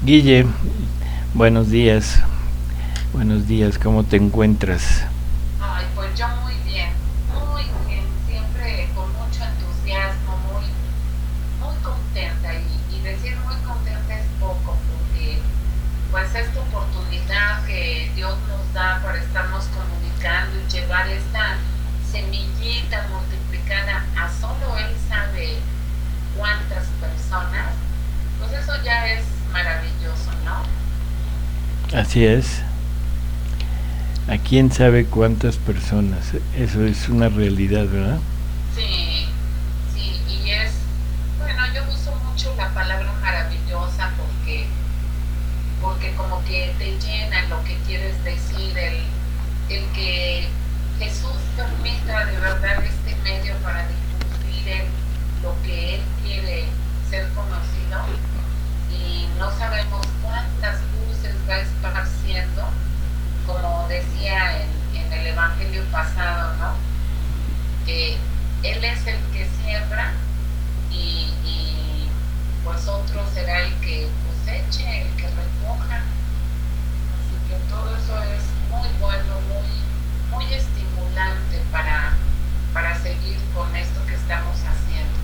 Guille, buenos días. Buenos días, ¿cómo te encuentras? Ay, pues yo muy bien, siempre con mucho entusiasmo, muy contenta y decir muy contenta es poco porque pues esta oportunidad que Dios nos da para estarnos comunicando y llevar esta semillita multiplicada a solo Él sabe cuántas personas, pues eso ya es maravilloso, ¿no? Así es. ¿A quién sabe cuántas personas? Eso es una realidad, ¿verdad? Sí, sí, y bueno, yo uso mucho la palabra maravillosa porque como que te llena lo que quieres decir, el que Jesús permita de verdad este medio para difundir lo que Él quiere ser conocido y no sabemos cuántas luces va esparciendo, como decía en el Evangelio pasado, ¿no? Que Él es el que siembra y pues otro será el que coseche, el que recoja. Así que todo eso es muy bueno, muy estimulante para seguir con esto que estamos haciendo.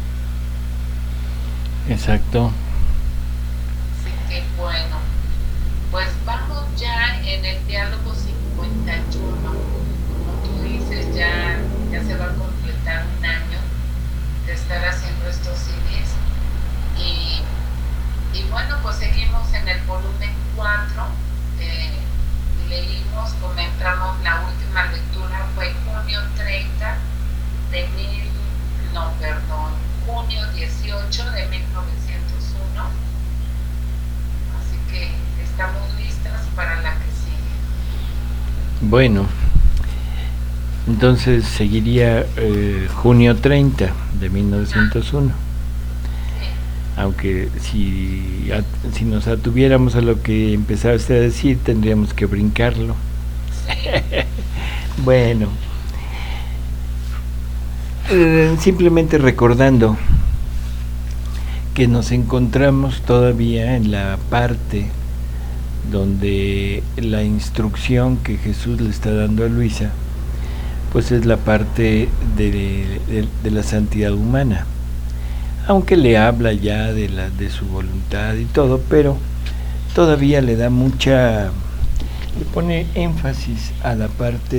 Exacto. Así que bueno, pues vamos ya en el diálogo 51. Como tú dices, ya se va a completar un año de estar haciendo estos CDs. Y, y bueno, pues seguimos en el volumen 4. Eh, Leímos, comenzamos la última lectura, fue junio 30 de mil, no, perdón, junio 18 de 1901. Así que estamos listas para la que sigue. Bueno, entonces seguiría junio 30 de Ajá, 1901. sí. Aunque si nos atuviéramos a lo que empezaste a decir, tendríamos que brincarlo. Sí. Bueno, simplemente recordando que nos encontramos todavía en la parte donde la instrucción que Jesús le está dando a Luisa, pues es la parte de la santidad humana. Aunque le habla ya de su voluntad y todo, pero todavía le da le pone énfasis a la parte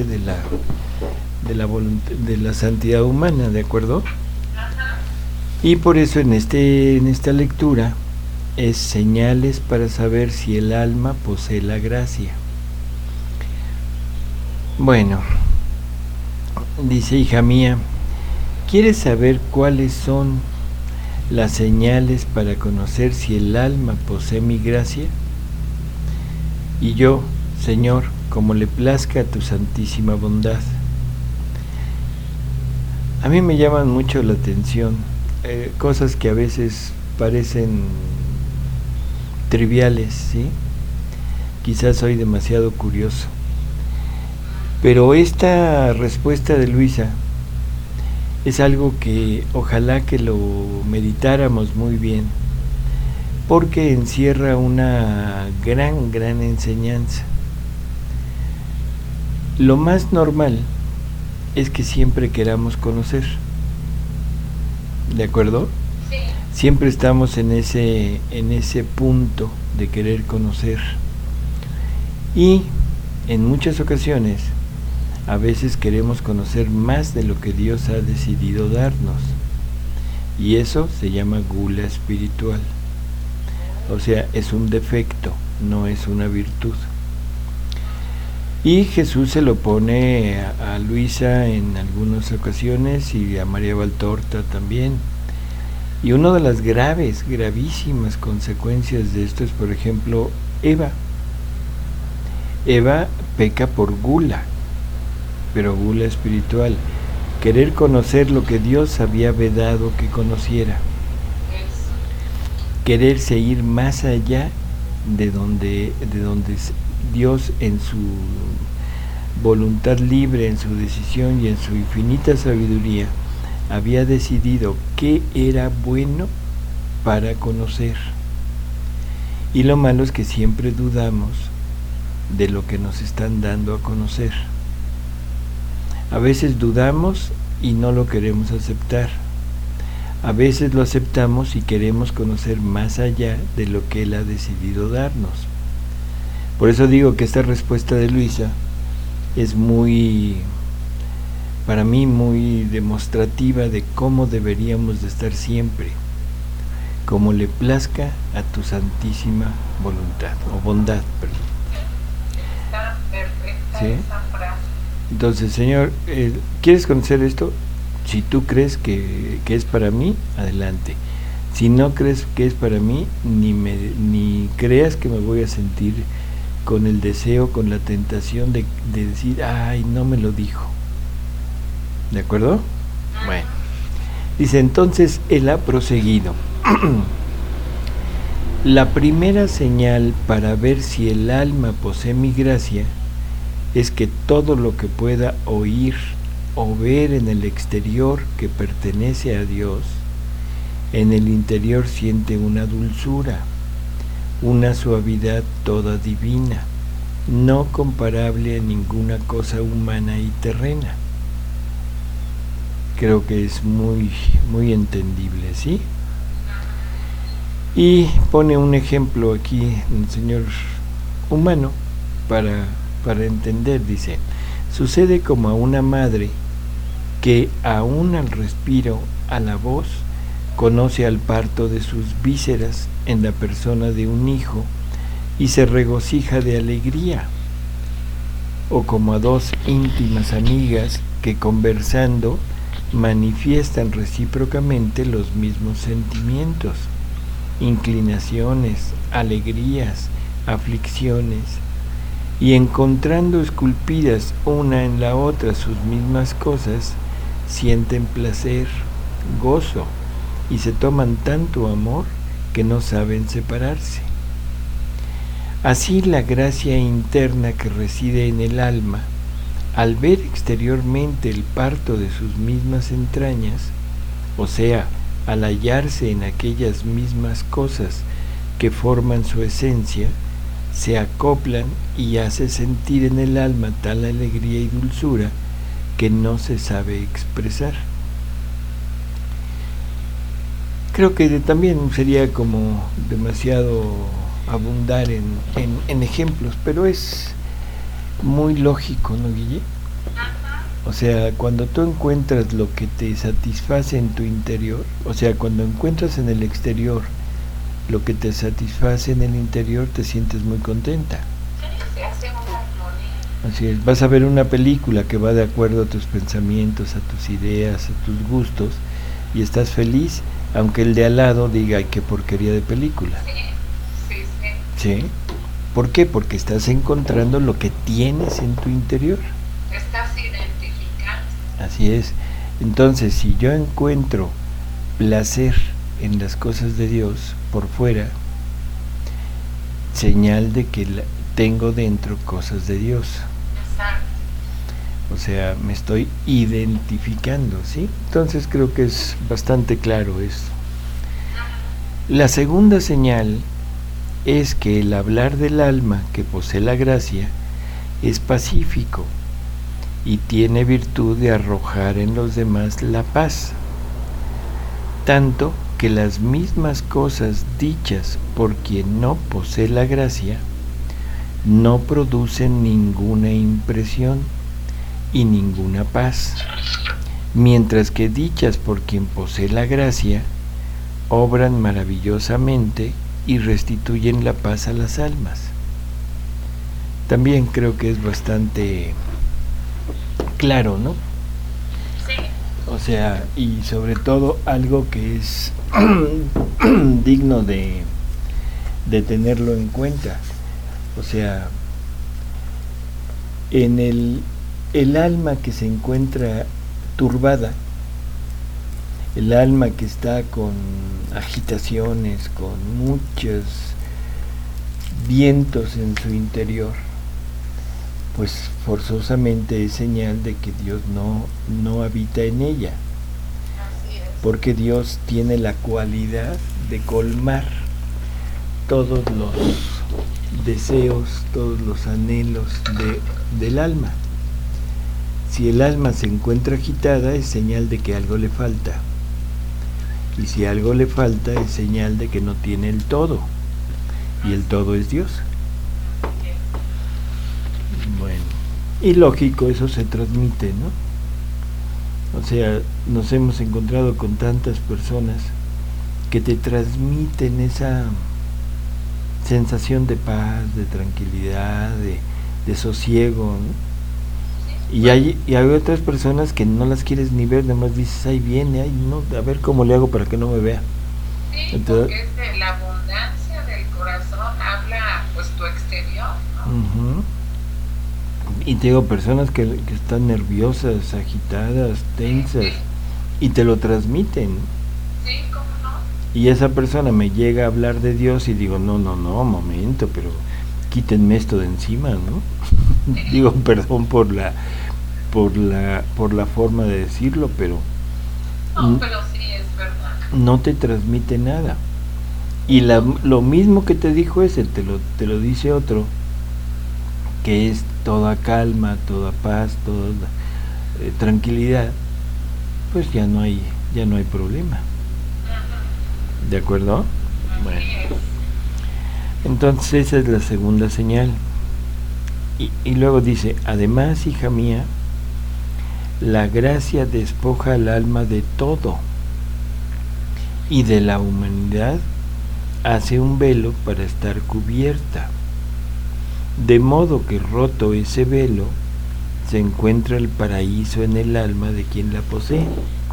de la santidad humana, ¿de acuerdo? Ajá. Y por eso en esta lectura es señales para saber si el alma posee la gracia. Bueno, dice: hija mía, ¿quieres saber cuáles son las señales para conocer si el alma posee mi gracia? Y yo, Señor, como le plazca a tu santísima bondad. A mí me llaman mucho la atención cosas que a veces parecen triviales, ¿sí? Quizás soy demasiado curioso. Pero esta respuesta de Luisa es algo que ojalá que lo meditáramos muy bien, porque encierra una gran enseñanza. Lo más normal es que siempre queramos conocer, ¿de acuerdo? Sí. Siempre estamos en ese punto de querer conocer. Y en muchas ocasiones, a veces queremos conocer más de lo que Dios ha decidido darnos. Y eso se llama gula espiritual. O sea, es un defecto, no es una virtud. Y Jesús se lo pone a Luisa en algunas ocasiones y a María Valtorta también. Y una de las gravísimas consecuencias de esto es, por ejemplo, Eva. Eva peca por gula, pero gula espiritual. Querer conocer lo que Dios había vedado que conociera. Eso. Quererse ir más allá de donde Dios en su voluntad libre, en su decisión y en su infinita sabiduría había decidido qué era bueno para conocer. Y lo malo es que siempre dudamos de lo que nos están dando a conocer. A veces dudamos y no lo queremos aceptar. A veces lo aceptamos y queremos conocer más allá de lo que Él ha decidido darnos. Por eso digo que esta respuesta de Luisa es para mí muy demostrativa de cómo deberíamos de estar siempre, como le plazca a tu santísima voluntad, o bondad, perdón. Está perfecta, ¿sí? Esa frase. Entonces, Señor, ¿quieres conocer esto? Si tú crees que es para mí, adelante. Si no crees que es para mí, ni creas que me voy a sentir con el deseo, con la tentación de decir, ay, no me lo dijo. ¿De acuerdo? Bueno. Dice, entonces Él ha proseguido. La primera señal para ver si el alma posee mi gracia es que todo lo que pueda oír o ver en el exterior que pertenece a Dios, en el interior siente una dulzura, una suavidad toda divina, no comparable a ninguna cosa humana y terrena. Creo que es muy, muy entendible, ¿sí? Y pone un ejemplo aquí, un señor humano, para entender, dice, sucede como a una madre que aún al respiro, a la voz, conoce al parto de sus vísceras en la persona de un hijo y se regocija de alegría, o como a dos íntimas amigas que conversando manifiestan recíprocamente los mismos sentimientos, inclinaciones, alegrías, aflicciones, y encontrando esculpidas una en la otra sus mismas cosas, sienten placer, gozo, y se toman tanto amor que no saben separarse. Así la gracia interna que reside en el alma, al ver exteriormente el parto de sus mismas entrañas, o sea, al hallarse en aquellas mismas cosas que forman su esencia, se acoplan y hace sentir en el alma tal alegría y dulzura que no se sabe expresar. Creo que también sería como demasiado abundar en ejemplos, pero es muy lógico, ¿no, Guille? O sea, cuando tú encuentras lo que te satisface en tu interior, o sea, cuando encuentras en el exterior lo que te satisface en el interior, te sientes muy contenta. Se hace una armonía. Así es, vas a ver una película que va de acuerdo a tus pensamientos, a tus ideas, a tus gustos, y estás feliz, aunque el de al lado diga, ay, qué porquería de película. Sí. ¿Sí? ¿Por qué? Porque estás encontrando lo que tienes en tu interior. Estás identificando. Así es. Entonces, si yo encuentro placer en las cosas de Dios por fuera, señal de que tengo dentro cosas de Dios. Exacto. O sea, me estoy identificando, ¿sí? Entonces creo que es bastante claro esto. La segunda señal es que el hablar del alma que posee la gracia es pacífico y tiene virtud de arrojar en los demás la paz, tanto que las mismas cosas dichas por quien no posee la gracia no producen ninguna impresión y ninguna paz, mientras que dichas por quien posee la gracia obran maravillosamente y restituyen la paz a las almas. También creo que es bastante claro, ¿no? Sí. O sea, y sobre todo algo que es digno de tenerlo en cuenta. O sea, en el alma que se encuentra turbada, el alma que está con agitaciones, con muchos vientos en su interior, pues forzosamente es señal de que Dios no habita en ella, Así es. porque Dios tiene la cualidad de colmar todos los deseos, todos los anhelos del alma. Si el alma se encuentra agitada, es señal de que algo le falta. Y si algo le falta, es señal de que no tiene el todo. Y el todo es Dios. Bueno, y lógico, eso se transmite, ¿no? O sea, nos hemos encontrado con tantas personas que te transmiten esa sensación de paz, de tranquilidad, de sosiego, ¿no? Y hay otras personas que no las quieres ni ver, nada más dices, ahí viene, ahí no, a ver cómo le hago para que no me vea. Sí, entonces, porque es de la abundancia del corazón, habla pues tu exterior, ¿no? Y te digo, personas que están nerviosas, agitadas, tensas, y te lo transmiten. Sí, ¿cómo no? Y esa persona me llega a hablar de Dios y digo, no, momento, pero quítenme esto de encima, ¿no? Digo, perdón por la forma de decirlo, pero no, pero sí es verdad. No te transmite nada. Y lo mismo que te dijo ese, te lo dice otro, que es toda calma, toda paz, toda tranquilidad, pues ya no hay problema. ¿De acuerdo? Bueno. Entonces esa es la segunda señal. Y luego dice, además, hija mía, la gracia despoja al alma de todo, y de la humanidad hace un velo para estar cubierta, de modo que roto ese velo, se encuentra el paraíso en el alma de quien la posee.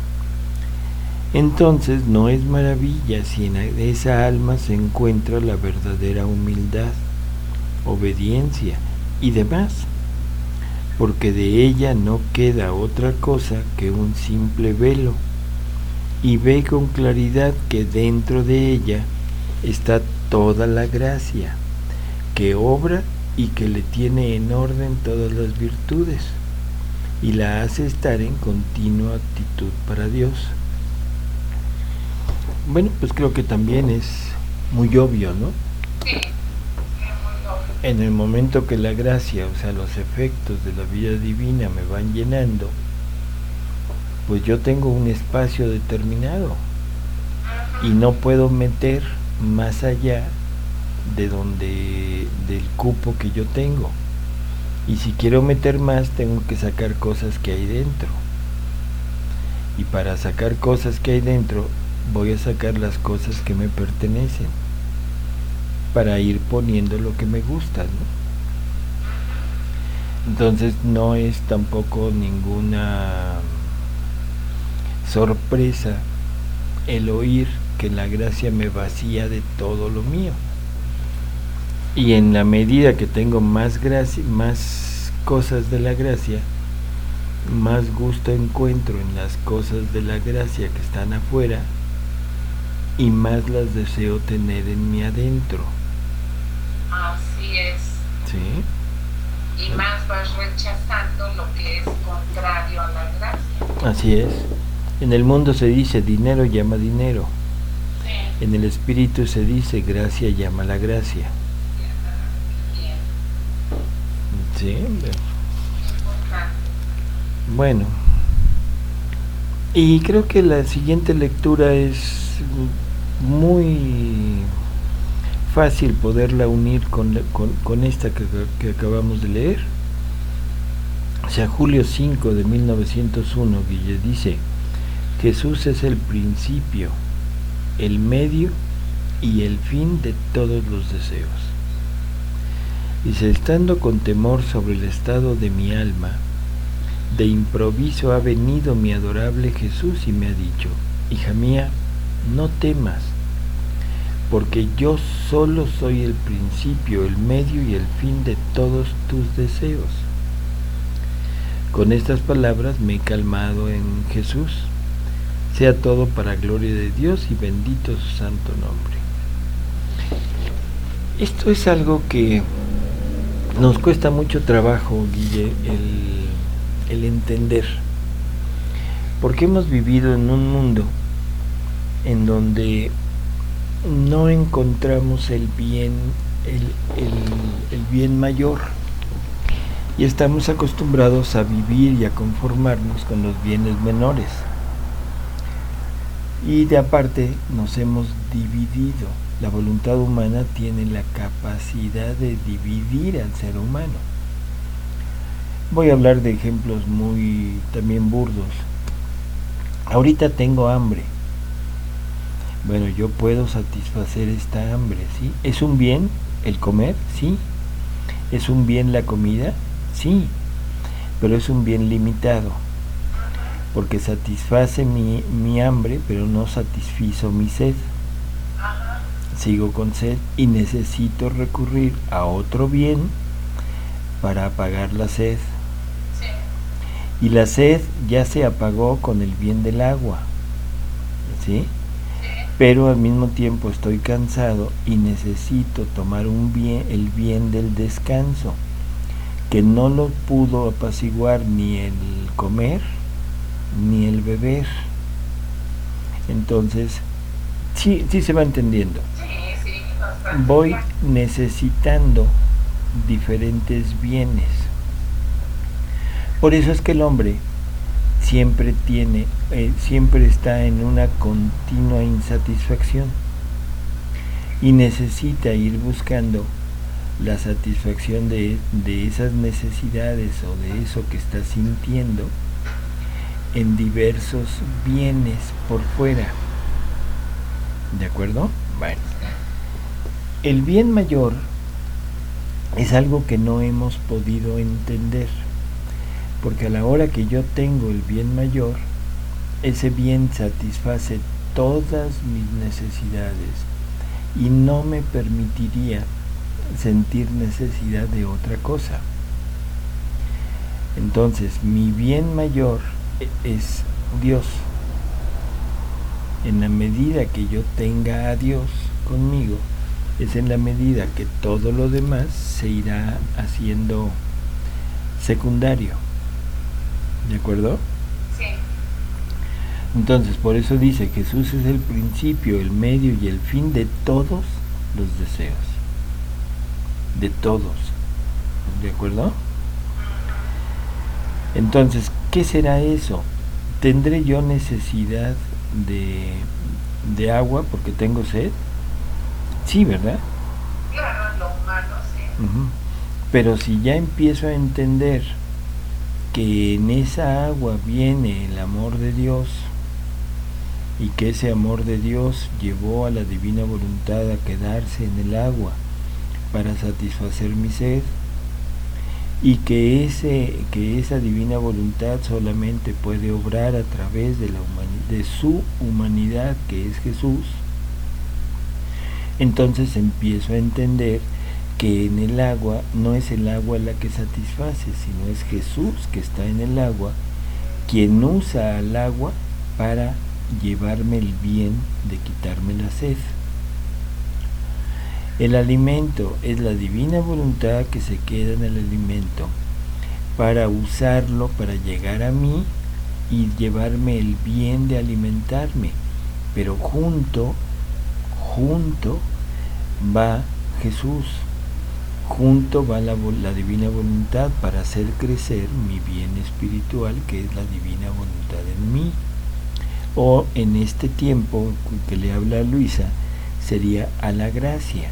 Entonces no es maravilla si en esa alma se encuentra la verdadera humildad, obediencia y demás, porque de ella no queda otra cosa que un simple velo, y ve con claridad que dentro de ella está toda la gracia, que obra y que le tiene en orden todas las virtudes, y la hace estar en continua actitud para Dios. Bueno, pues creo que también es muy obvio, ¿no? Sí. En el momento que la gracia, o sea, los efectos de la vida divina me van llenando, pues yo tengo un espacio determinado y no puedo meter más allá del cupo que yo tengo. Y si quiero meter más, tengo que sacar cosas que hay dentro. Y para sacar cosas que hay dentro, voy a sacar las cosas que me pertenecen, para ir poniendo lo que me gusta, ¿no? Entonces no es tampoco ninguna sorpresa el oír que la gracia me vacía de todo lo mío. Y en la medida que tengo más gracia, más cosas de la gracia, más gusto encuentro en las cosas de la gracia que están afuera, y más las deseo tener en mi adentro. Así es. ¿Sí? Y más vas rechazando lo que es contrario a la gracia. Así es. En el mundo se dice dinero llama dinero. Sí. En el espíritu se dice gracia llama la gracia. Bien. Sí. Importante. Bueno. Y creo que la siguiente lectura es muy fácil poderla unir con esta que acabamos de leer. O sea, julio 5 de 1901, Guille dice: Jesús es el principio, el medio y el fin de todos los deseos. Dice, estando con temor sobre el estado de mi alma, de improviso ha venido mi adorable Jesús y me ha dicho: hija mía, no temas, porque yo solo soy el principio, el medio y el fin de todos tus deseos. Con estas palabras me he calmado en Jesús. Sea todo para gloria de Dios y bendito su santo nombre. Esto es algo que nos cuesta mucho trabajo, Guille, el entender, porque hemos vivido en un mundo en donde no encontramos el bien, el bien mayor, y estamos acostumbrados a vivir y a conformarnos con los bienes menores. Y de aparte nos hemos dividido. La voluntad humana tiene la capacidad de dividir al ser humano. Voy a hablar de ejemplos muy también burdos. Ahorita tengo hambre. Bueno, yo puedo satisfacer esta hambre, ¿sí? ¿Es un bien el comer? Sí. ¿Es un bien la comida? Sí. Pero es un bien limitado, porque satisface mi hambre, pero no satisfizo mi sed. Sigo con sed y necesito recurrir a otro bien para apagar la sed. Y la sed ya se apagó con el bien del agua, ¿sí? Pero al mismo tiempo estoy cansado y necesito tomar el bien del descanso, que no lo pudo apaciguar ni el comer ni el beber. Entonces, sí se va entendiendo. Voy necesitando diferentes bienes. Por eso es que el hombre siempre está en una continua insatisfacción y necesita ir buscando la satisfacción de esas necesidades o de eso que está sintiendo en diversos bienes por fuera. ¿De acuerdo? Bueno, el bien mayor es algo que no hemos podido entender, porque a la hora que yo tengo el bien mayor, ese bien satisface todas mis necesidades y no me permitiría sentir necesidad de otra cosa. Entonces, mi bien mayor es Dios. En la medida que yo tenga a Dios conmigo, es en la medida que todo lo demás se irá haciendo secundario. ¿De acuerdo? Sí. Entonces, por eso dice, Jesús es el principio, el medio y el fin de todos los deseos. De todos. ¿De acuerdo? Entonces, ¿qué será eso? ¿Tendré yo necesidad de agua porque tengo sed? Sí, ¿verdad? Claro, lo humano, sí. Pero si ya empiezo a entender que en esa agua viene el amor de Dios y que ese amor de Dios llevó a la divina voluntad a quedarse en el agua para satisfacer mi sed, y que esa divina voluntad solamente puede obrar a través de su humanidad, que es Jesús, entonces empiezo a entender que en el agua no es el agua la que satisface, sino es Jesús que está en el agua, quien usa al agua para llevarme el bien de quitarme la sed. El alimento es la divina voluntad que se queda en el alimento para usarlo para llegar a mí y llevarme el bien de alimentarme, pero junto va Jesús, junto va la divina voluntad para hacer crecer mi bien espiritual, que es la divina voluntad en mí. O en este tiempo que le habla a Luisa, sería a la gracia.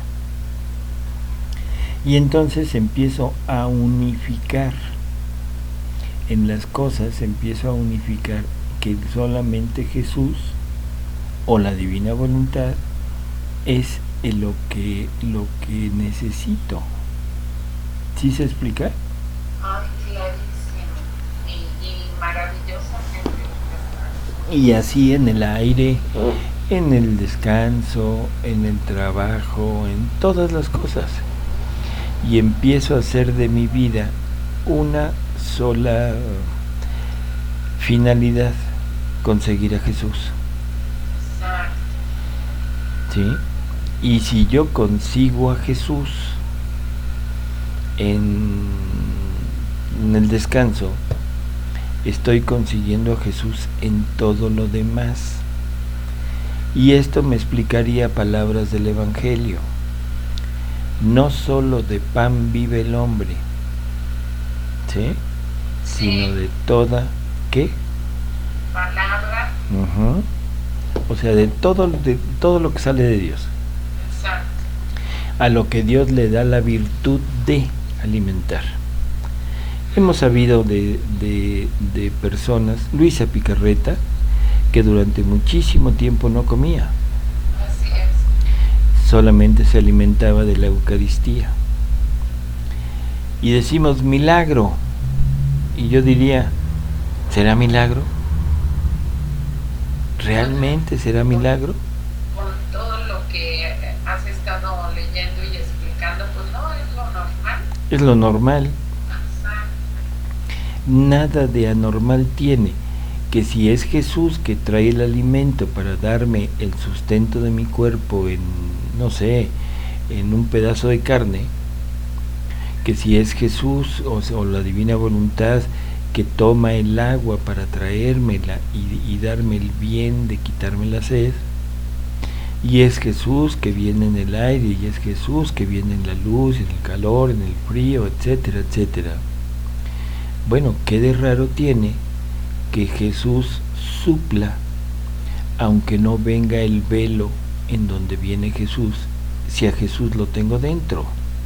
Y entonces empiezo a unificar en las cosas, empiezo a unificar que solamente Jesús o la divina voluntad es lo que necesito. ¿Sí se explica? Ay, clarísimo. Y maravillosamente. Y así en el aire, en el descanso, en el trabajo, en todas las cosas. Y empiezo a hacer de mi vida una sola finalidad: conseguir a Jesús. ¿Sí? Y si yo consigo a Jesús en el descanso, estoy consiguiendo a Jesús en todo lo demás. Y esto me explicaría palabras del Evangelio. No solo de pan vive el hombre, ¿sí? Sino de toda, ¿qué? Palabra. O sea, de todo lo que sale de Dios. Exacto. A lo que Dios le da la virtud de alimentar. Hemos sabido de personas, Luisa Picarreta, que durante muchísimo tiempo no comía. Así es. Solamente se alimentaba de la Eucaristía. Y decimos milagro. Y yo diría, ¿será milagro? ¿Realmente será milagro? Con todo lo que has estado leyendo y explicando, pues no, es lo normal. Es lo normal. Exacto. Nada de anormal tiene. Que si es Jesús que trae el alimento para darme el sustento de mi cuerpo en, no sé, en un pedazo de carne, que si es Jesús o la divina voluntad que toma el agua para traérmela y darme el bien de quitarme la sed, y es Jesús que viene en el aire, y es Jesús que viene en la luz, en el calor, en el frío, etcétera, etcétera. Bueno, ¿qué de raro tiene que Jesús supla, aunque no venga el velo en donde viene Jesús, si a Jesús lo tengo dentro?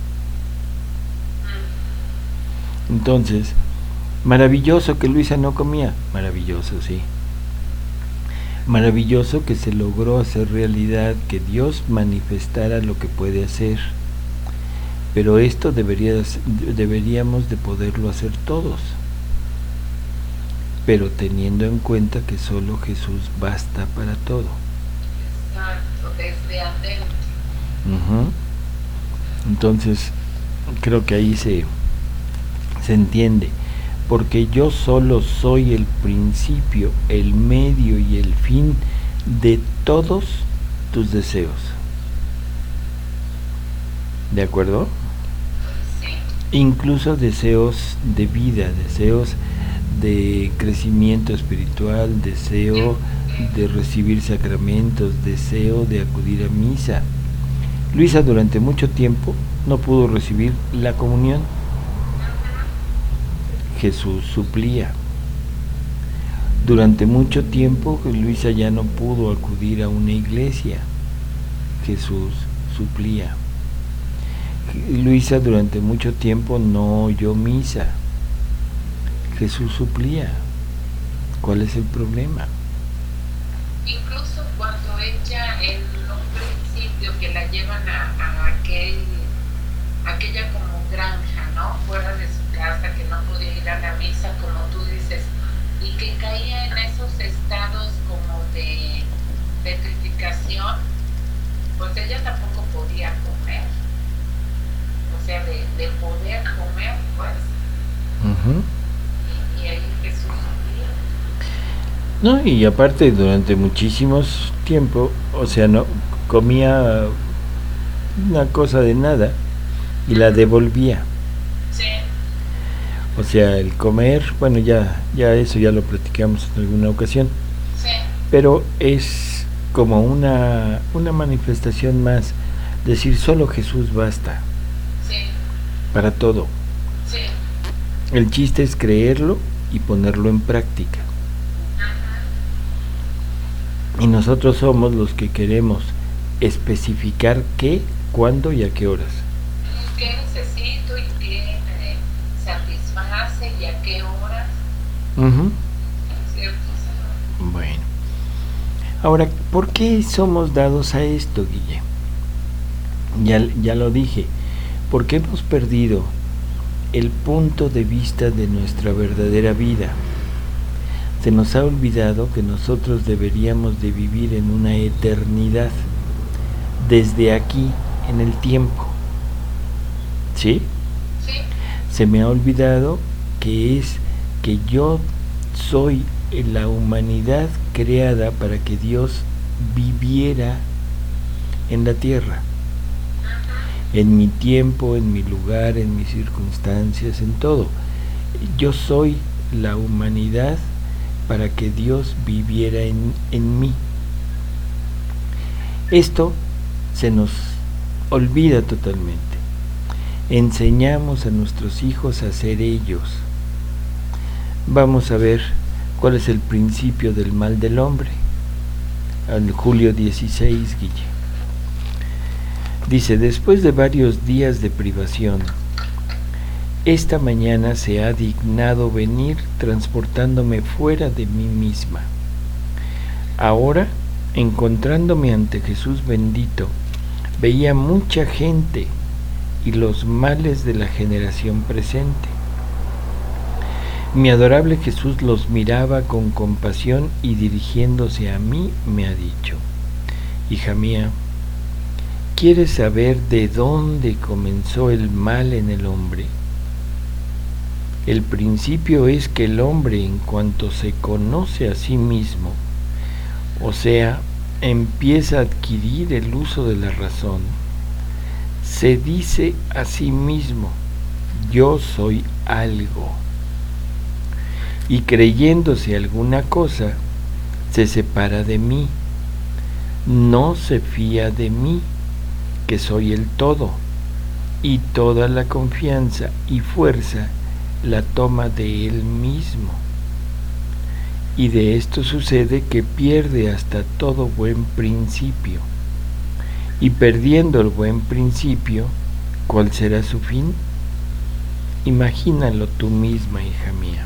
Entonces, maravilloso que Luisa no comía, maravilloso, sí. Maravilloso que se logró hacer realidad, que Dios manifestara lo que puede hacer. Pero esto deberíamos de poderlo hacer todos, pero teniendo en cuenta que solo Jesús basta para todo. Exacto, desde adentro. Entonces, creo que ahí se entiende, porque yo solo soy el principio, el medio y el fin de todos tus deseos. ¿De acuerdo? Sí. Incluso deseos de vida, deseos de crecimiento espiritual, deseo de recibir sacramentos, deseo de acudir a misa. Luisa durante mucho tiempo no pudo recibir la comunión. Jesús suplía. Durante mucho tiempo Luisa ya no pudo acudir a una iglesia. Jesús suplía. Luisa durante mucho tiempo no oyó misa. Jesús suplía. ¿Cuál es el problema? Incluso cuando ella en un principio que la llevan a aquella como granja, ¿no? Fuera de su casa, que no podía ir a la misa, como tú dices, y que caía en esos estados como de petrificación, pues ella tampoco podía comer. O sea, de poder comer, pues. Y ahí Jesús suplía. No, y aparte durante muchísimos tiempo, o sea, no comía una cosa de nada y la devolvía. Sí. O sea, el comer, bueno, ya eso ya lo platicamos en alguna ocasión. Sí. Pero es como una manifestación más, decir solo Jesús basta. Sí. Para todo. Sí. El chiste es creerlo y ponerlo en práctica. Y nosotros somos los que queremos especificar qué, cuándo y a qué horas. ¿Qué necesito y qué me satisface y a qué horas? ¿Cierto? Bueno. Ahora, ¿por qué somos dados a esto, Guille? Ya lo dije, porque hemos perdido el punto de vista de nuestra verdadera vida. Se nos ha olvidado que nosotros deberíamos de vivir en una eternidad, desde aquí, en el tiempo. ¿Sí? Sí. Se me ha olvidado que yo soy la humanidad creada para que Dios viviera en la tierra, en mi tiempo, en mi lugar, en mis circunstancias, en todo. Yo soy la humanidad para que Dios viviera en mí. Esto se nos olvida totalmente. Enseñamos a nuestros hijos a ser ellos. Vamos a ver cuál es el principio del mal del hombre. Al Julio 16, Guille. Dice, después de varios días de privación, esta mañana se ha dignado venir transportándome fuera de mí misma. Ahora, encontrándome ante Jesús bendito, veía mucha gente y los males de la generación presente. Mi adorable Jesús los miraba con compasión y dirigiéndose a mí me ha dicho, hija mía, ¿quieres saber de dónde comenzó el mal en el hombre? El principio es que el hombre, en cuanto se conoce a sí mismo, o sea, empieza a adquirir el uso de la razón, se dice a sí mismo, yo soy algo. Y creyéndose alguna cosa, se separa de mí, no se fía de mí, que soy el todo, y toda la confianza y fuerza la toma de él mismo. Y de esto sucede que pierde hasta todo buen principio. Y perdiendo el buen principio, ¿cuál será su fin? Imagínalo tú misma, hija mía.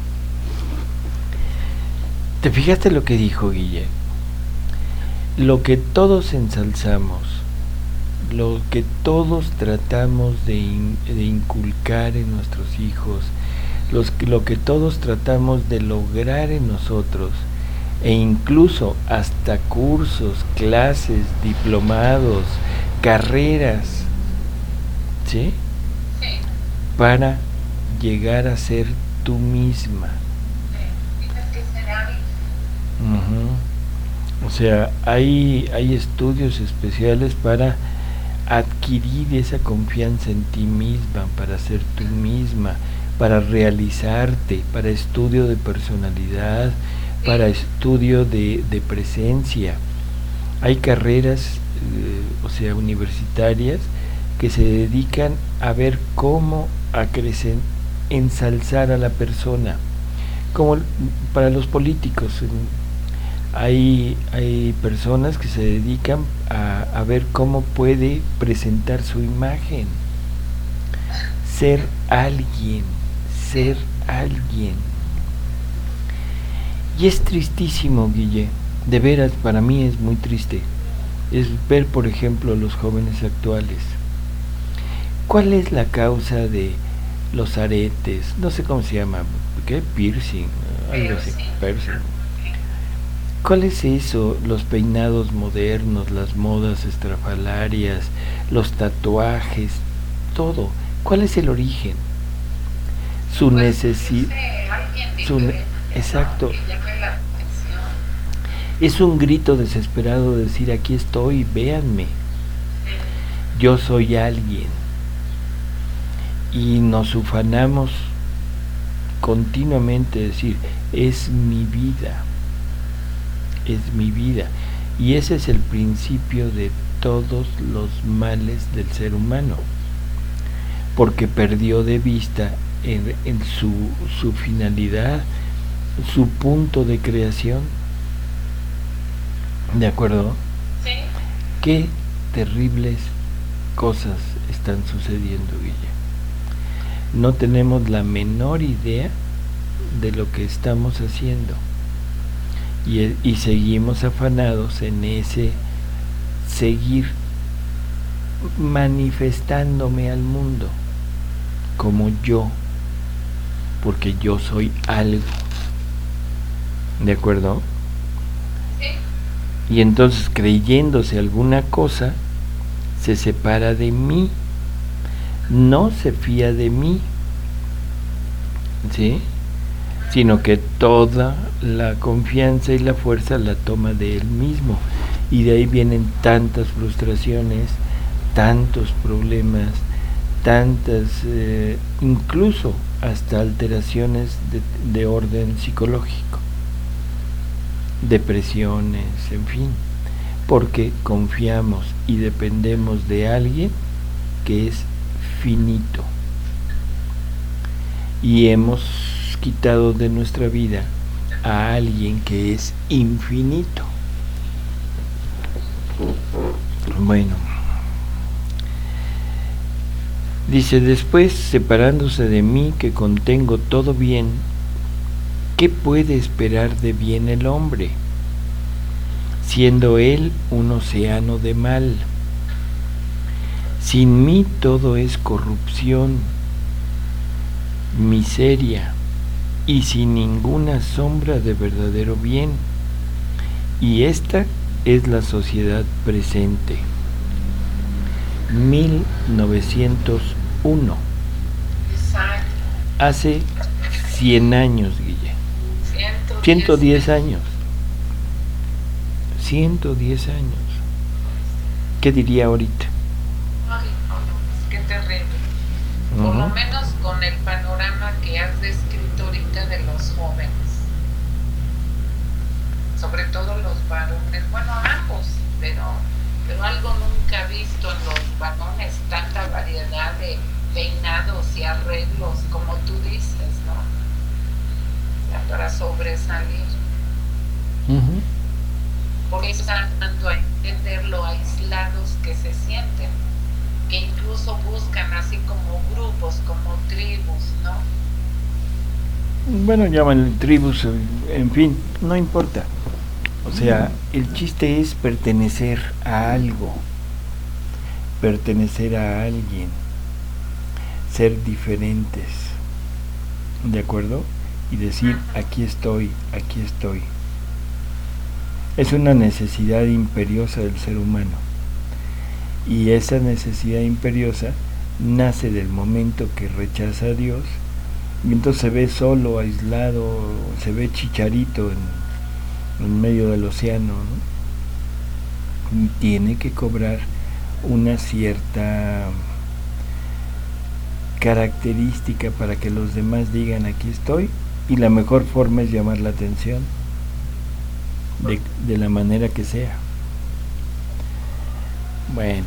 ¿Te fijaste lo que dijo Guille? Lo que todos ensalzamos, lo que todos tratamos de inculcar en nuestros hijos, lo que todos tratamos de lograr en nosotros, e incluso hasta cursos, clases, diplomados, carreras, ¿sí? Sí. Para llegar a ser tú misma. Tienes que ser alguien. O sea, hay estudios especiales para adquirir esa confianza en ti misma, para ser tú misma, para realizarte, para estudio de personalidad, para estudio de presencia. Hay carreras, o sea, universitarias, que se dedican a ver cómo ensalzar a la persona. Como para los políticos, hay personas que se dedican a ver cómo puede presentar su imagen, ser alguien. Y es tristísimo, Guille, de veras, para mí es muy triste, es ver, por ejemplo, los jóvenes actuales. ¿Cuál es la causa de los aretes? No sé cómo se llama, ¿qué? Piercing, algo así, piercing. ¿Cuál es eso? Los peinados modernos, las modas estrafalarias, los tatuajes, todo. ¿Cuál es el origen? Su necesidad. Exacto. Es un grito desesperado de decir, aquí estoy, véanme. Yo soy alguien. Y nos ufanamos continuamente decir, es mi vida. Es mi vida. Y ese es el principio de todos los males del ser humano. Porque perdió de vista en su finalidad, su punto de creación. ¿De acuerdo? Sí. Qué terribles cosas están sucediendo, Guille. No tenemos la menor idea de lo que estamos haciendo. Y seguimos afanados en ese seguir manifestándome al mundo como yo, porque yo soy algo. ¿De acuerdo? Sí. Y entonces, creyéndose alguna cosa, se separa de mí, no se fía de mí, ¿sí? Sino que toda la confianza y la fuerza la toma de él mismo. Y de ahí vienen tantas frustraciones, tantos problemas, tantas, incluso hasta alteraciones de orden psicológico, depresiones, en fin. porque confiamos y dependemos de alguien que es finito. Y hemos quitado de nuestra vida a alguien que es infinito. Bueno, dice: después, separándose de mí, que contengo todo bien, ¿qué puede esperar de bien el hombre, siendo él un océano de mal? Sin mí todo es corrupción, miseria, y sin ninguna sombra de verdadero bien. Y esta es la sociedad presente. 1901. Exacto. Hace 100 años, Guille. 110 años. 110 años. ¿Qué diría ahorita? Ay, no, qué terrible. Por lo menos con el panorama que has descrito ahorita de los jóvenes. Sobre todo los varones, bueno, ambos, pero algo nunca visto en los varones, tanta variedad de peinados y arreglos, como tú dices, ¿no? O sea, para sobresalir. Porque están dando a entender lo aislados que se sienten, que incluso buscan así como grupos, como tribus, ¿no? Bueno, llaman tribus, en fin, no importa. O sea, el chiste es pertenecer a algo, pertenecer a alguien, ser diferentes, ¿de acuerdo? Y decir, aquí estoy, aquí estoy. Es una necesidad imperiosa del ser humano. Y esa necesidad imperiosa nace del momento que rechaza a Dios, y entonces se ve solo, aislado, se ve chicharito en medio del océano, ¿no? Y tiene que cobrar una cierta característica para que los demás digan, aquí estoy, y la mejor forma es llamar la atención de la manera que sea. Bueno,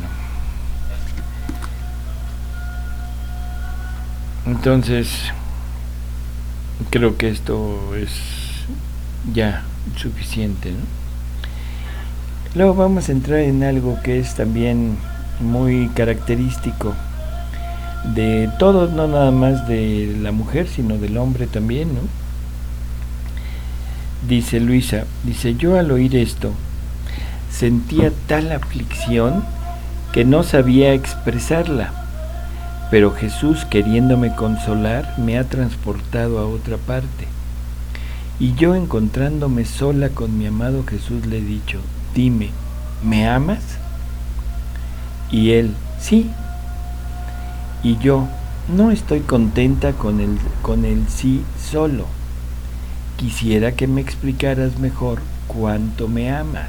entonces creo que esto es ya suficiente, ¿no? Luego vamos a entrar en algo que es también muy característico de todos, no nada más de la mujer, sino del hombre también, ¿no? Dice Luisa, dice: yo al oír esto sentía tal aflicción que no sabía expresarla, pero Jesús, queriéndome consolar, me ha transportado a otra parte. Y yo, encontrándome sola con mi amado Jesús, le he dicho: dime, ¿me amas? Y él: sí. Y yo: no estoy contenta con el sí solo. Quisiera que me explicaras mejor cuánto me amas.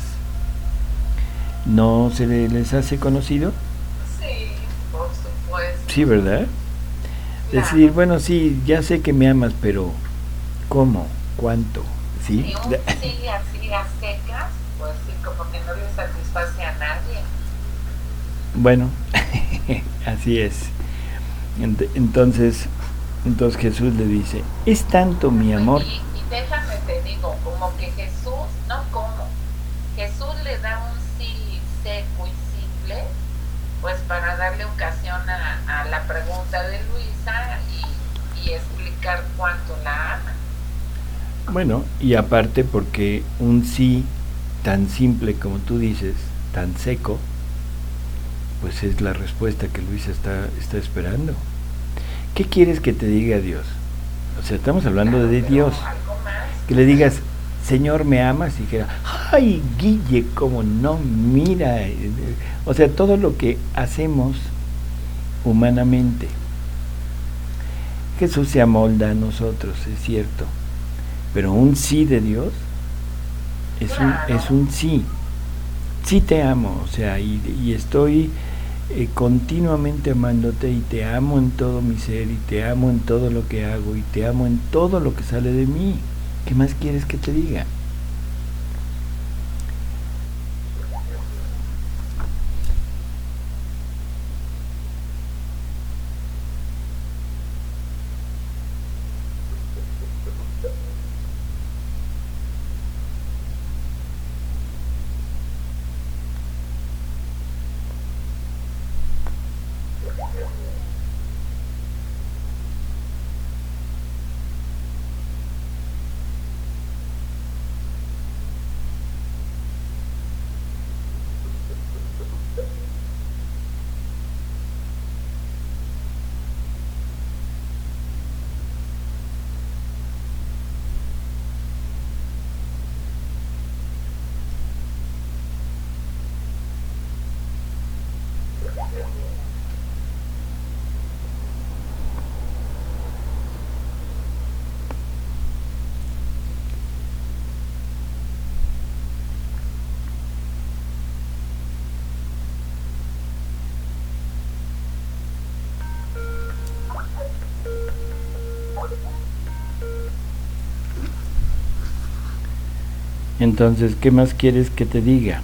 ¿No se les hace conocido? Sí, por supuesto. Sí, ¿verdad? Claro. Decir, bueno, sí, ya sé que me amas, pero ¿cómo? ¿Cuánto? ¿Sí? Y un sí así a secas, pues sí, como que no le satisface a nadie. Bueno, así es. Entonces Jesús le dice: es tanto mi amor. Y déjame te digo, como que Jesús, no como, Jesús le da un sí seco y simple, pues para darle ocasión a la pregunta de Luisa y explicar cuánto la ama. Bueno, y aparte porque un sí tan simple como tú dices, tan seco, pues es la respuesta que Luisa está esperando. ¿Qué quieres que te diga Dios? O sea, estamos hablando de Dios. Que le digas: Señor, ¿me amas? Y dijera: ay, Guille, cómo no, mira. O sea, todo lo que hacemos humanamente, Jesús se amolda a nosotros, es cierto, pero un sí de Dios es un sí. Sí te amo, o sea, y estoy continuamente amándote, y te amo en todo mi ser, y te amo en todo lo que hago, y te amo en todo lo que sale de mí. ¿Qué más quieres que te diga? Entonces, ¿qué más quieres que te diga?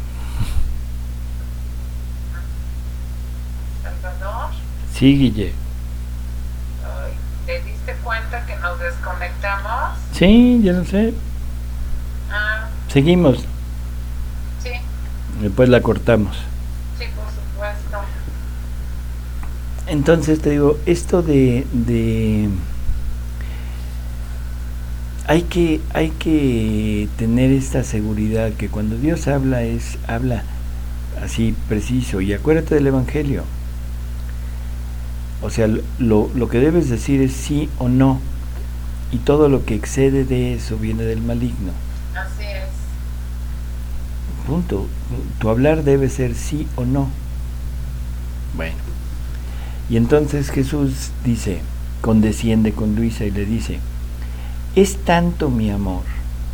Salvador, Sí, Guille. ay, ¿te diste cuenta que nos desconectamos? Sí, ya lo sé. Ah, Seguimos. sí, Después la cortamos. sí, por supuesto. Entonces te digo, esto de hay que tener esta seguridad que cuando Dios habla habla así preciso, y acuérdate del Evangelio. O sea, lo que debes decir es sí o no, y todo lo que excede de eso viene del maligno. Así es. Punto. Tu hablar debe ser sí o no. Bueno. Y entonces Jesús dice, condesciende con Luisa y le dice, es tanto mi amor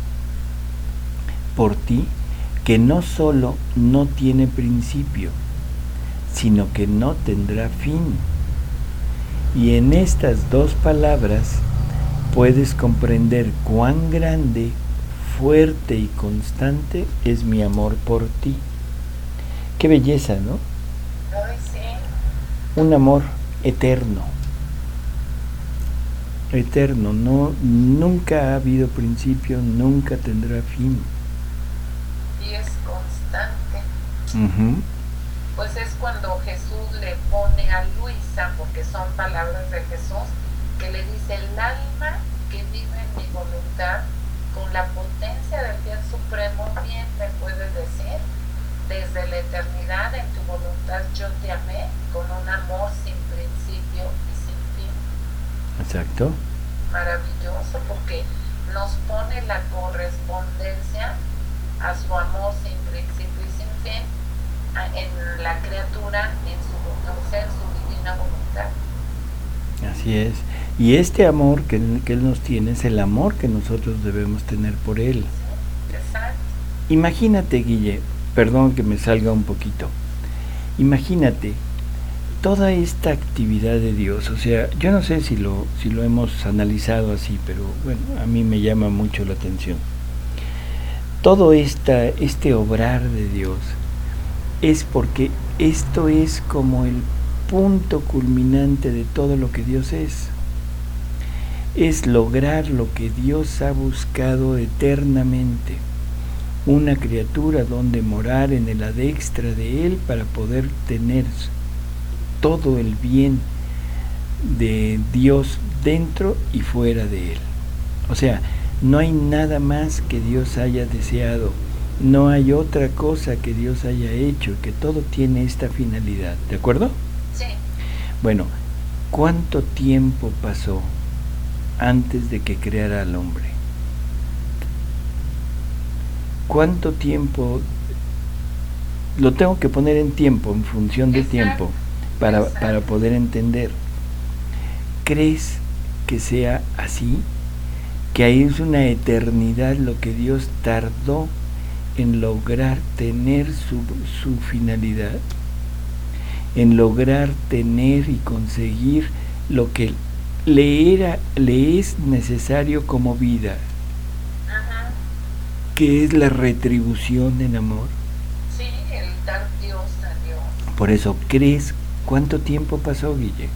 por ti que no solo no tiene principio, sino que no tendrá fin. Y en estas dos palabras puedes comprender cuán grande, fuerte y constante es mi amor por ti. Qué belleza, ¿no? Ay, sí. Un amor eterno. Eterno, no, nunca ha habido principio, nunca tendrá fin. Y es constante. Uh-huh. Pues es cuando Jesús le pone a Luisa, porque son palabras de Jesús, que le dice, el alma que vive en mi voluntad, con la potencia del bien supremo, bien me puedes decir, desde la eternidad en tu voluntad yo te amé, con un amor sin principio y sin fin. Exacto. Maravilloso, porque nos pone la correspondencia a su amor sin principio y sin fin en la criatura, en su divina voluntad. Así es. Y este amor que Él nos tiene es el amor que nosotros debemos tener por Él. Sí, exacto. Imagínate, Guille, perdón que me salga un poquito, imagínate toda esta actividad de Dios. O sea, yo no sé si lo hemos analizado así, pero bueno, a mí me llama mucho la atención. Todo este obrar de Dios es porque esto es como el punto culminante de todo lo que Dios es lograr lo que Dios ha buscado eternamente, una criatura donde morar en el adextra de Él para poder tener todo el bien de Dios dentro y fuera de Él. O sea, no hay nada más que Dios haya deseado, no hay otra cosa que Dios haya hecho, que todo tiene esta finalidad, ¿de acuerdo? Sí. Bueno, ¿cuánto tiempo pasó antes de que creara al hombre? ¿Cuánto tiempo? Lo tengo que poner en tiempo, en función de tiempo, para poder entender. ¿Crees que sea así? Que ahí es una eternidad lo que Dios tardó en lograr tener su finalidad, en lograr tener y conseguir lo que le es necesario como vida, Ajá. que es la retribución en amor. Sí, el dar Dios a Dios. Por eso, ¿crees cuánto tiempo pasó, Guille?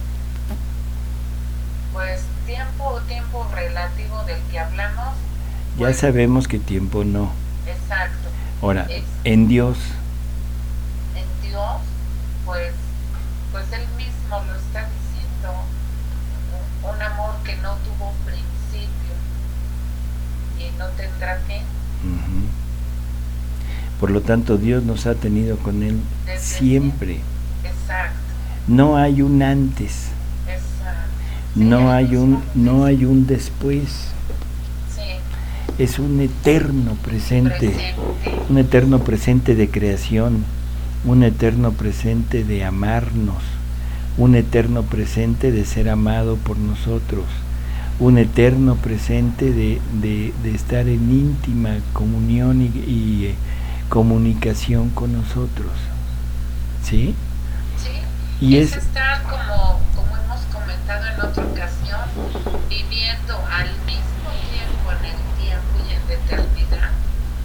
Pues tiempo relativo del que hablamos. Ya Pues, sabemos que tiempo no. exacto. Ahora, en Dios, En Dios, pues él mismo lo está diciendo, un amor que no tuvo principio y no tendrá fin. uh-huh. Por lo tanto, Dios nos ha tenido con Él Desde siempre. Exacto. No hay un antes, Exacto. Sí, no él mismo hay un después. Sí, Es un eterno presente, presente. un eterno presente de creación, un eterno presente de amarnos, un eterno presente de ser amado por nosotros, un eterno presente de estar en íntima comunión y comunicación con nosotros. ¿Sí? Sí, Y es estar como hemos comentado en otra ocasión, viviendo al mismo tiempo en el tiempo y en la eternidad,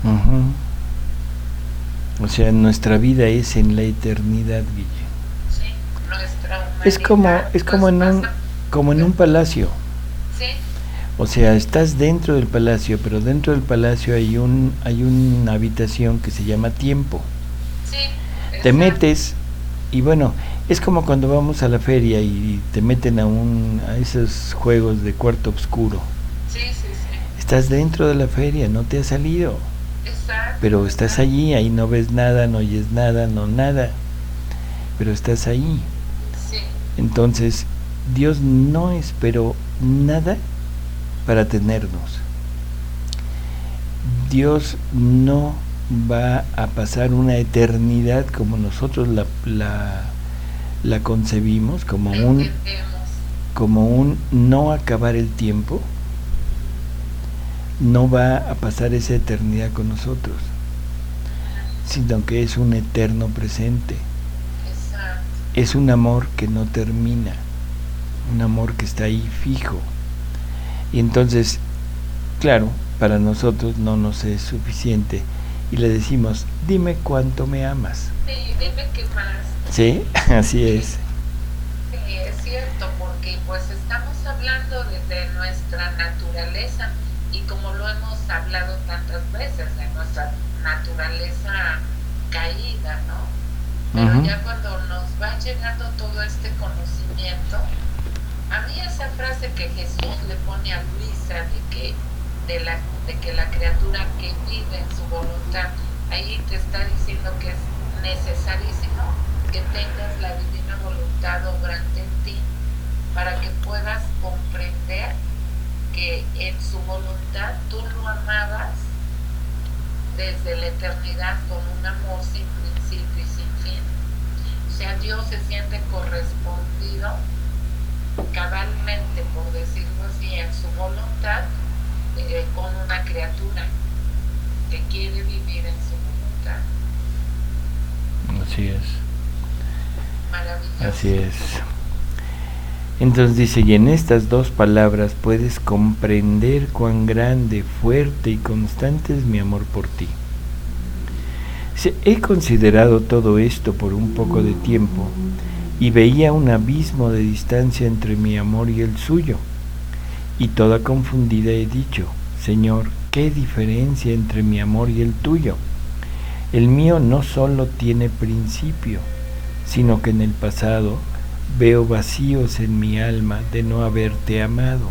Ujú. O sea, nuestra vida es en la eternidad, Guille. Sí, nuestra Es humanidad como pues en un, pasa, como en un palacio. sí, O sea, estás dentro del palacio, pero dentro del palacio hay una habitación que se llama tiempo. sí, Te exacto, metes y bueno, es como cuando vamos a la feria y te meten a esos juegos de cuarto oscuro. sí, sí, sí, Estás dentro de la feria, no te has salido, exacto, pero estás exacto, allí, ahí no ves nada, no oyes nada, no nada, pero estás ahí. sí, Entonces, Dios no esperó nada para tenernos. Dios no va a pasar una eternidad como nosotros la concebimos, la entendemos, como un no acabar el tiempo. No va a pasar esa eternidad con nosotros, sino que es un eterno presente. exacto, Es un amor que no termina, un amor que está ahí fijo. Y entonces, claro, para nosotros no nos es suficiente. Y le decimos, dime cuánto me amas. sí, dime qué más, ¿Sí? Así sí, es. sí, es cierto, porque pues estamos hablando de nuestra naturaleza y como lo hemos hablado tantas veces, de nuestra naturaleza caída, ¿no? Pero Ujú. ya cuando nos va llegando todo este conocimiento, a mí esa frase que Jesús le pone a Luisa de que la criatura que vive en su voluntad, ahí te está diciendo que es necesarísimo que tengas la divina voluntad obrante en ti para que puedas comprender que en su voluntad tú lo amabas desde la eternidad con un amor sin principio y sin fin. O sea, Dios se siente correspondido cabalmente, por decirlo así, en su voluntad con una criatura que quiere vivir en su voluntad. Así es. Así Maravilloso. es. Entonces dice, y en estas dos palabras puedes comprender cuán grande, fuerte y constante es mi amor por ti. He considerado todo esto por un poco de tiempo y veía un abismo de distancia entre mi amor y el suyo. Y toda confundida he dicho, Señor, ¿qué diferencia entre mi amor y el tuyo? El mío no solo tiene principio, sino que en el pasado veo vacíos en mi alma de no haberte amado.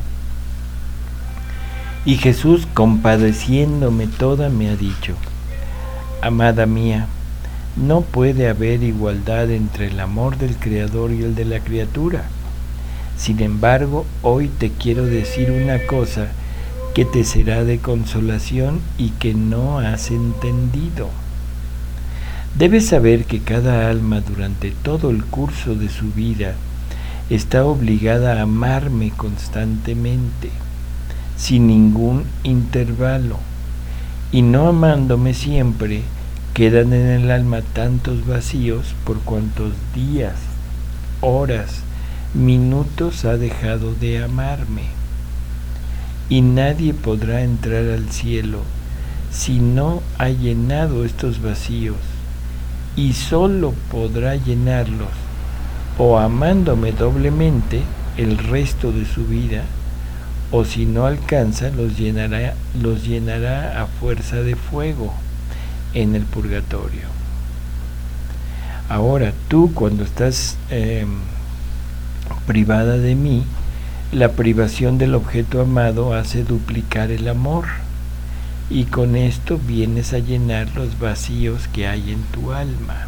Y Jesús, compadeciéndome toda, me ha dicho, amada mía, no puede haber igualdad entre el amor del Creador y el de la criatura. Sin embargo, hoy te quiero decir una cosa que te será de consolación y que no has entendido. Debes saber que cada alma durante todo el curso de su vida está obligada a amarme constantemente, sin ningún intervalo, y no amándome siempre, quedan en el alma tantos vacíos por cuantos días, horas, minutos ha dejado de amarme. Y nadie podrá entrar al cielo si no ha llenado estos vacíos, y sólo podrá llenarlos o amándome doblemente el resto de su vida, o si no alcanza los llenará a fuerza de fuego en el purgatorio. Ahora tú, cuando estás privada de mí, la privación del objeto amado hace duplicar el amor, y con esto vienes a llenar los vacíos que hay en tu alma.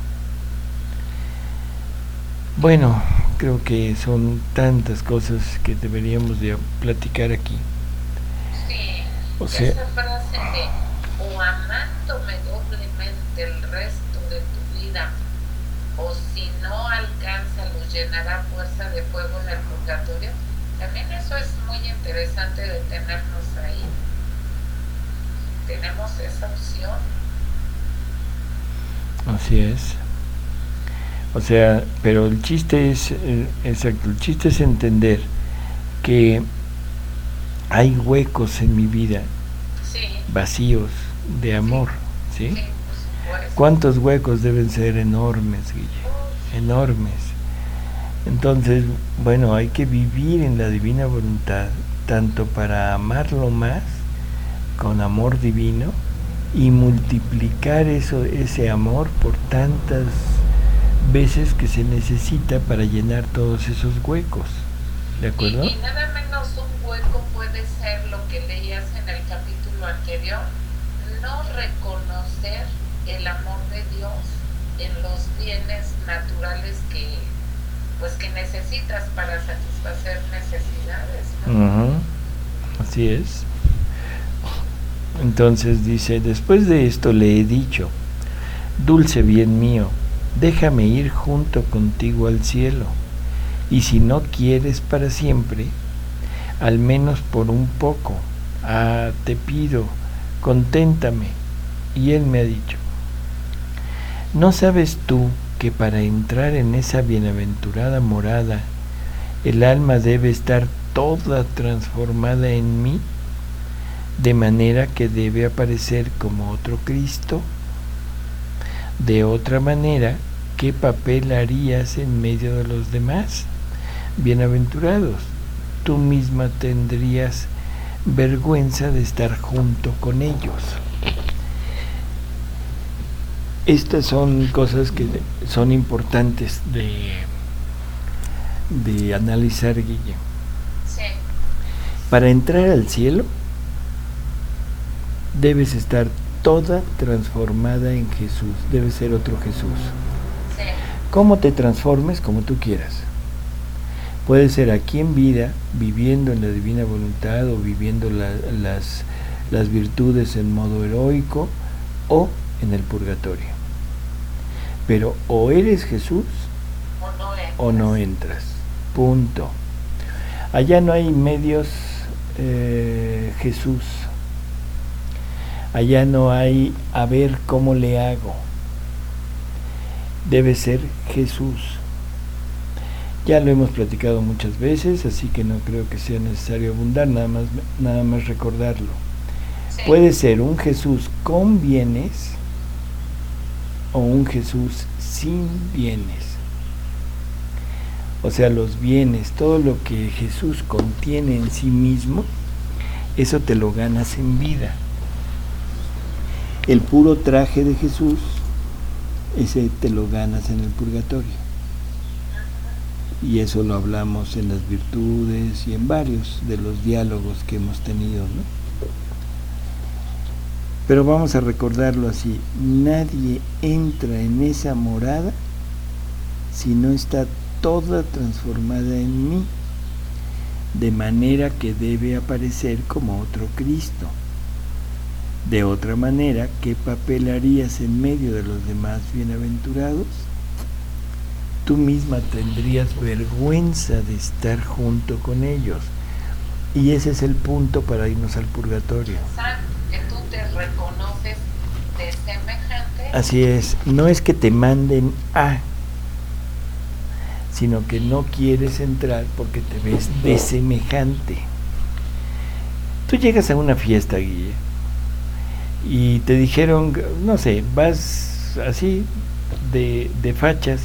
Bueno, creo que son tantas cosas que deberíamos de platicar aquí. Sí, O sea, esa frase de o amándome doblemente el resto de tu vida, o si no alcanza, los llenará fuerza de fuego en el purgatorio. También eso es muy interesante de tenernos ahí. Tenemos esa opción. así es. O sea, pero el chiste es, exacto, el chiste es entender que hay huecos en mi vida, Sí, vacíos, de amor, ¿sí? Sí, por supuesto. ¿Cuántos huecos deben ser enormes, Guille? Enormes. Entonces, bueno, hay que vivir en la divina voluntad, tanto para amarlo más, con amor divino, y multiplicar ese amor por tantas veces que se necesita para llenar todos esos huecos. ¿De acuerdo? Y nada menos un hueco puede ser lo que leías en el capítulo anterior, no reconocer el amor de Dios en los bienes naturales que necesitas para satisfacer necesidades, ¿no? Así es. Entonces dice, después de esto le he dicho, dulce bien mío, déjame ir junto contigo al cielo, y si no quieres para siempre, al menos por un poco, te pido, conténtame. Y él me ha dicho, ¿no sabes tú que para entrar en esa bienaventurada morada, el alma debe estar toda transformada en mí, de manera que debe aparecer como otro Cristo? De otra manera, ¿qué papel harías en medio de los demás? Bienaventurados, tú misma tendrías vergüenza de estar junto con ellos. Estas son cosas que son importantes de analizar, Guille. Sí. Para entrar al cielo, debes estar toda transformada en Jesús, debe ser otro Jesús. Sí. ¿Cómo te transformes? Como tú quieras. Puede ser aquí en vida, viviendo en la divina voluntad o viviendo las virtudes en modo heroico, o en el purgatorio. Pero o eres Jesús o no entras. Punto. Allá no hay medios Jesús. Allá no hay a ver cómo le hago. Debe ser Jesús. Ya lo hemos platicado muchas veces, así que no creo que sea necesario abundar, nada más recordarlo. Sí. Puede ser un Jesús con bienes o un Jesús sin bienes. O sea, los bienes, todo lo que Jesús contiene en sí mismo, eso te lo ganas en vida. El puro traje de Jesús, ese te lo ganas en el purgatorio. Y eso lo hablamos en las virtudes y en varios de los diálogos que hemos tenido, ¿no? Pero vamos a recordarlo así: nadie entra en esa morada si no está toda transformada en mí, de manera que debe aparecer como otro Cristo. De otra manera, ¿qué papel harías en medio de los demás bienaventurados? Tú misma tendrías vergüenza de estar junto con ellos. Y ese es el punto para irnos al purgatorio. Que tú te reconoces de semejante. Así es, no es que te manden sino que no quieres entrar porque te ves de semejante. Tú llegas a una fiesta, Guille, y te dijeron, no sé, vas así de fachas,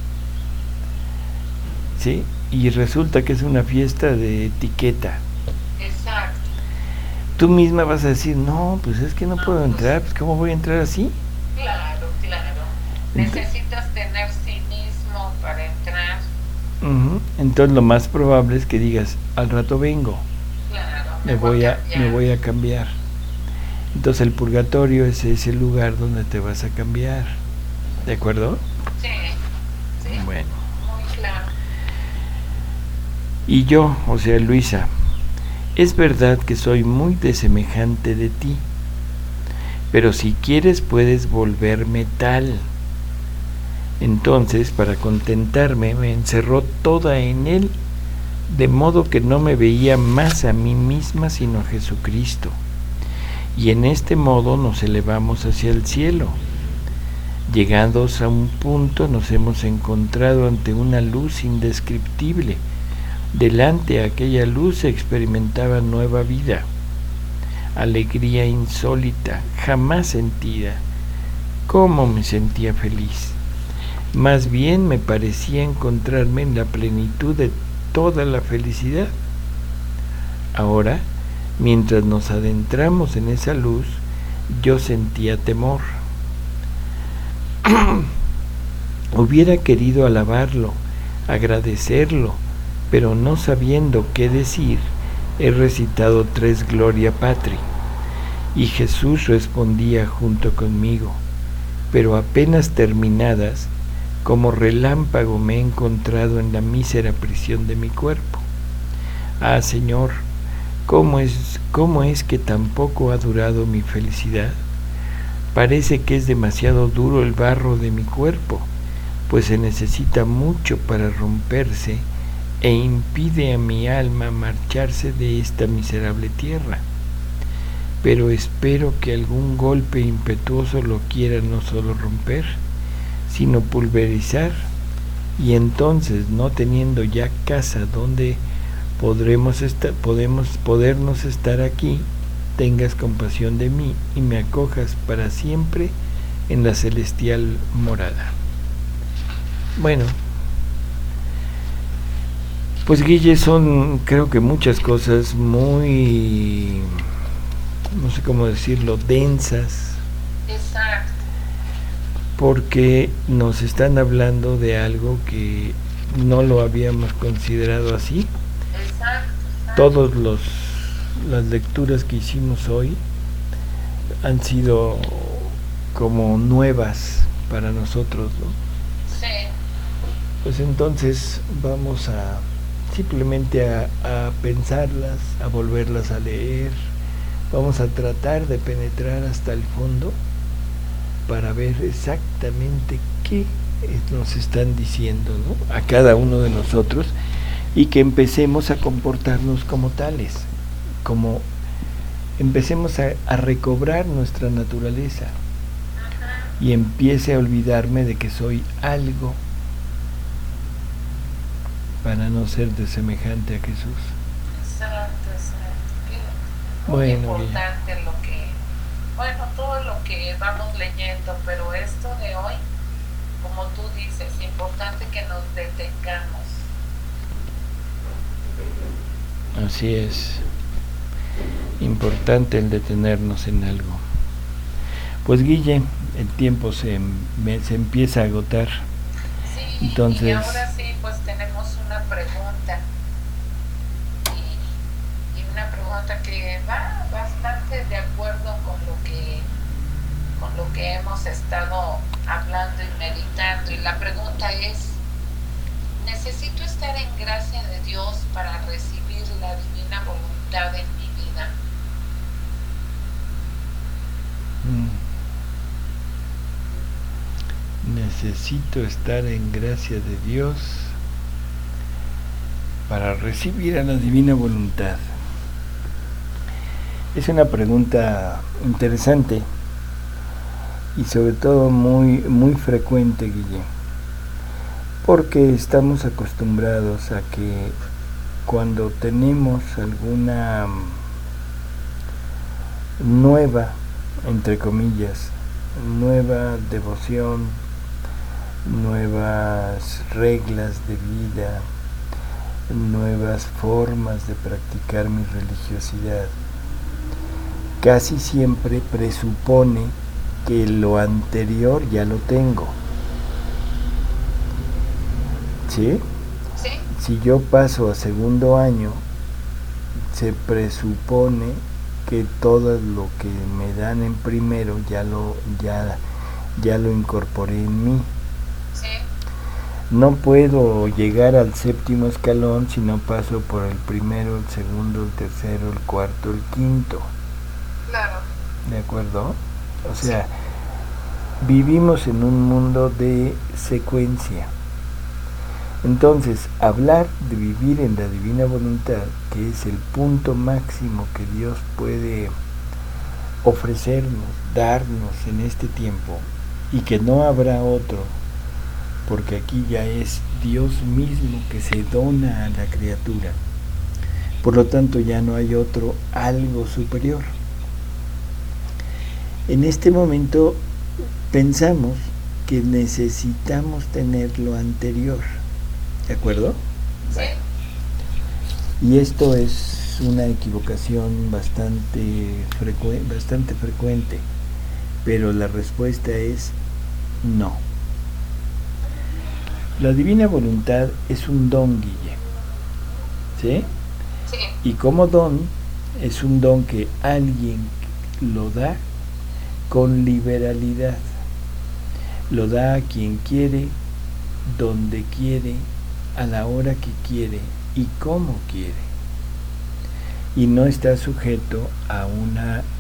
¿sí? Y resulta que es una fiesta de etiqueta. Exacto. Tú misma vas a decir, no, pues es que no puedo entrar, pues ¿cómo voy a entrar así? Claro. Necesitas tener cinismo para entrar. Entonces lo más probable es que digas, al rato vengo. Claro, me voy a cambiar. Entonces el purgatorio es ese lugar donde te vas a cambiar. ¿De acuerdo? Sí. Bueno. Muy claro. Y yo, o sea, Luisa, es verdad que soy muy desemejante de ti, pero si quieres puedes volverme tal. Entonces, para contentarme, me encerró toda en él, de modo que no me veía más a mí misma sino a Jesucristo. Y en este modo nos elevamos hacia el cielo. Llegados a un punto nos hemos encontrado ante una luz indescriptible. Delante de aquella luz se experimentaba nueva vida. alegría insólita, jamás sentida. ¿Cómo me sentía feliz? Más bien me parecía encontrarme en la plenitud de toda la felicidad. Ahora, mientras nos adentramos en esa luz, yo sentía temor. Hubiera querido alabarlo, agradecerlo, pero no sabiendo qué decir, he recitado 3 Gloria Patri, y Jesús respondía junto conmigo, pero apenas terminadas, como relámpago me he encontrado en la mísera prisión de mi cuerpo. Ah, Señor, ¿cómo es que tampoco ha durado mi felicidad? Parece que es demasiado duro el barro de mi cuerpo, pues se necesita mucho para romperse e impide a mi alma marcharse de esta miserable tierra. Pero espero que algún golpe impetuoso lo quiera no solo romper, sino pulverizar, y entonces, no teniendo ya casa donde podernos estar aquí, tengas compasión de mí y me acojas para siempre en la celestial morada. Bueno, pues Guille, son creo que muchas cosas muy, no sé cómo decirlo, densas. Exacto. Porque nos están hablando de algo que no lo habíamos considerado así. Exacto. Todas las lecturas que hicimos hoy han sido como nuevas para nosotros, ¿no? Sí. Pues entonces vamos a simplemente a pensarlas, a volverlas a leer. Vamos a tratar de penetrar hasta el fondo para ver exactamente qué nos están diciendo, ¿no?, a cada uno de nosotros, y que empecemos a comportarnos como tales, como empecemos a recobrar nuestra naturaleza y empiece a olvidarme de que soy algo para no ser de semejante a Jesús. Exacto. Muy Bueno, importante todo lo que vamos leyendo, pero esto de hoy, como tú dices, es importante que nos detengamos. Así es, importante el detenernos en algo. Pues Guille, el tiempo se empieza a agotar. Sí, entonces, y ahora sí, pues tenemos una pregunta, y una pregunta que va bastante de acuerdo con lo que hemos estado hablando y meditando, y la pregunta es: ¿necesito estar en gracia de Dios para recibir la divina voluntad en mi vida? Necesito estar en gracia de Dios para recibir a la divina voluntad. Es una pregunta interesante y sobre todo muy, muy frecuente, Guille, porque estamos acostumbrados a que cuando tenemos alguna nueva, entre comillas, nueva devoción, nuevas reglas de vida, nuevas formas de practicar mi religiosidad, casi siempre presupone que lo anterior ya lo tengo. ¿Sí? ¿Sí? Si yo paso a segundo año, se presupone que todo lo que me dan en primero ya lo incorporé en mí. ¿Sí? No puedo llegar al séptimo escalón si no paso por el primero, el segundo, el tercero, el cuarto, el quinto. Claro. ¿De acuerdo? O sea, vivimos en un mundo de secuencia. Entonces, hablar de vivir en la divina voluntad, que es el punto máximo que Dios puede ofrecernos, darnos en este tiempo, y que no habrá otro, porque aquí ya es Dios mismo que se dona a la criatura. Por lo tanto, ya no hay otro algo superior. En este momento pensamos que necesitamos tener lo anterior, ¿de acuerdo? Sí. Bueno, y esto es una equivocación bastante frecuente, pero la respuesta es no. La divina voluntad es un don, Guille, ¿sí? Sí. Y como don, es un don que alguien lo da con liberalidad. Lo da a quien quiere, donde quiere, a la hora que quiere y como quiere. Y no está sujeto a un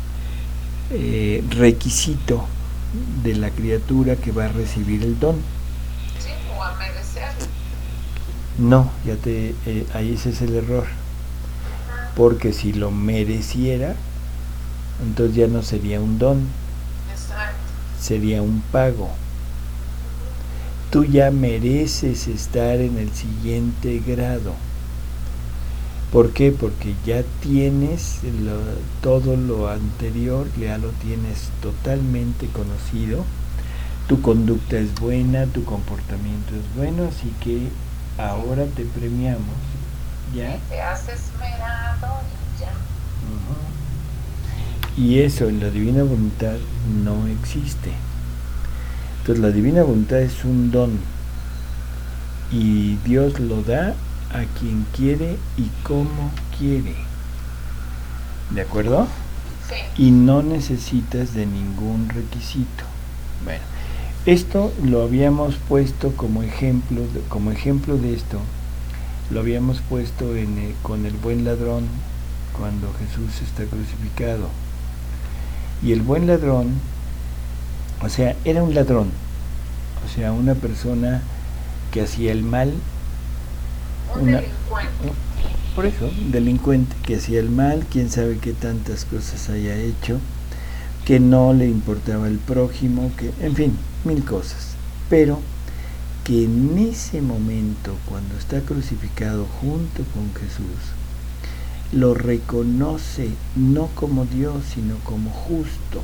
requisito de la criatura que va a recibir el don. Sí, o a merecerlo. No, ahí ese es el error. Porque si lo mereciera, entonces ya no sería un don. Exacto. Sería un pago. Tú ya mereces estar en el siguiente grado. ¿Por qué? Porque ya tienes todo lo anterior, ya lo tienes totalmente conocido. Tu conducta es buena, tu comportamiento es bueno, así que ahora te premiamos. ¿Ya? Te has esmerado y ya. Y eso en la divina voluntad no existe. Entonces la divina voluntad es un don y Dios lo da a quien quiere y como quiere. ¿De acuerdo? Sí. Y no necesitas de ningún requisito. Bueno, esto lo habíamos puesto como ejemplo de esto. Lo habíamos puesto con el buen ladrón cuando Jesús está crucificado. Y el buen ladrón, o sea, era un ladrón, o sea, una persona que hacía el mal. Delincuente. Por eso, delincuente que hacía el mal, quién sabe qué tantas cosas haya hecho, que no le importaba el prójimo, que, en fin, mil cosas. Pero que en ese momento, cuando está crucificado junto con Jesús, lo reconoce no como Dios, sino como justo.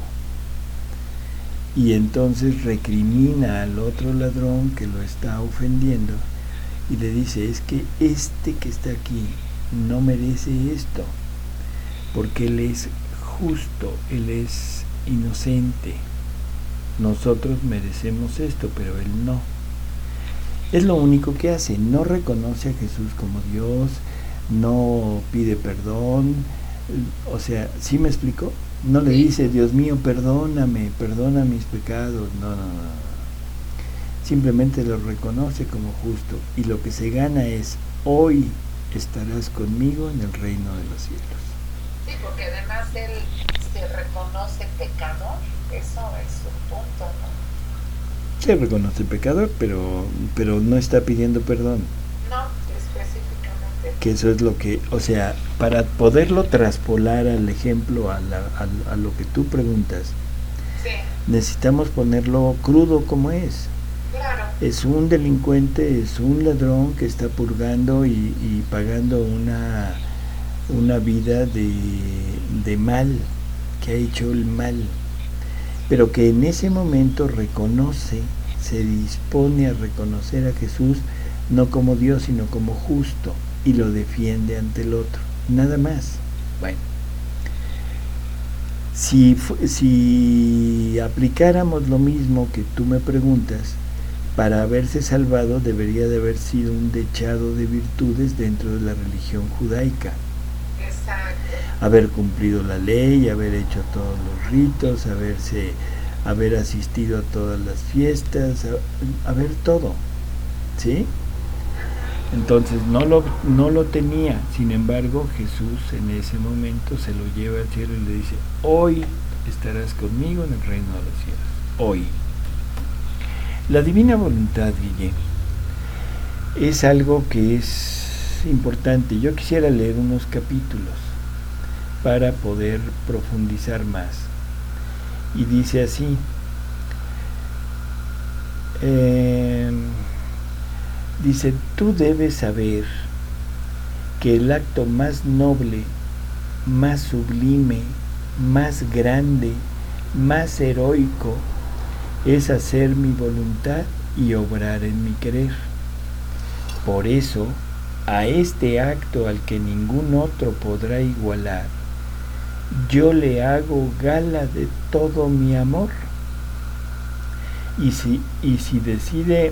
Y entonces recrimina al otro ladrón que lo está ofendiendo y le dice, es que este que está aquí no merece esto, porque él es justo, él es inocente. Nosotros merecemos esto, pero él no. Es lo único que hace, no reconoce a Jesús como Dios, no pide perdón, o sea, ¿sí me explico? No le dice, Dios mío, perdóname, perdona mis pecados, no. Simplemente lo reconoce como justo y lo que se gana es, hoy estarás conmigo en el reino de los cielos. Sí, porque además él se reconoce pecador, eso es su punto, ¿no? Se reconoce pecador, pero no está pidiendo perdón. No, específicamente. Que eso es lo que, o sea, para poderlo traspolar al ejemplo, a lo que tú preguntas, sí, necesitamos ponerlo crudo como es. Claro. Es un delincuente, es un ladrón que está purgando y pagando una vida de mal, que ha hecho el mal, pero que en ese momento reconoce, se dispone a reconocer a Jesús no como Dios, sino como justo, y lo defiende ante el otro, nada más. Bueno, si aplicáramos lo mismo que tú me preguntas, para haberse salvado debería de haber sido un dechado de virtudes dentro de la religión judaica. Exacto. Haber cumplido la ley, haber hecho todos los ritos, haber asistido a todas las fiestas, haber todo, ¿sí? Entonces no lo tenía. Sin embargo, Jesús en ese momento se lo lleva al cielo y le dice, hoy estarás conmigo en el reino de los cielos. Hoy. La divina voluntad, Guille, es algo que es importante. Yo quisiera leer unos capítulos para poder profundizar más. Y dice así, dice, tú debes saber que el acto más noble, más sublime, más grande, más heroico es hacer mi voluntad y obrar en mi querer. Por eso, a este acto al que ningún otro podrá igualar, yo le hago gala de todo mi amor. Y si decide,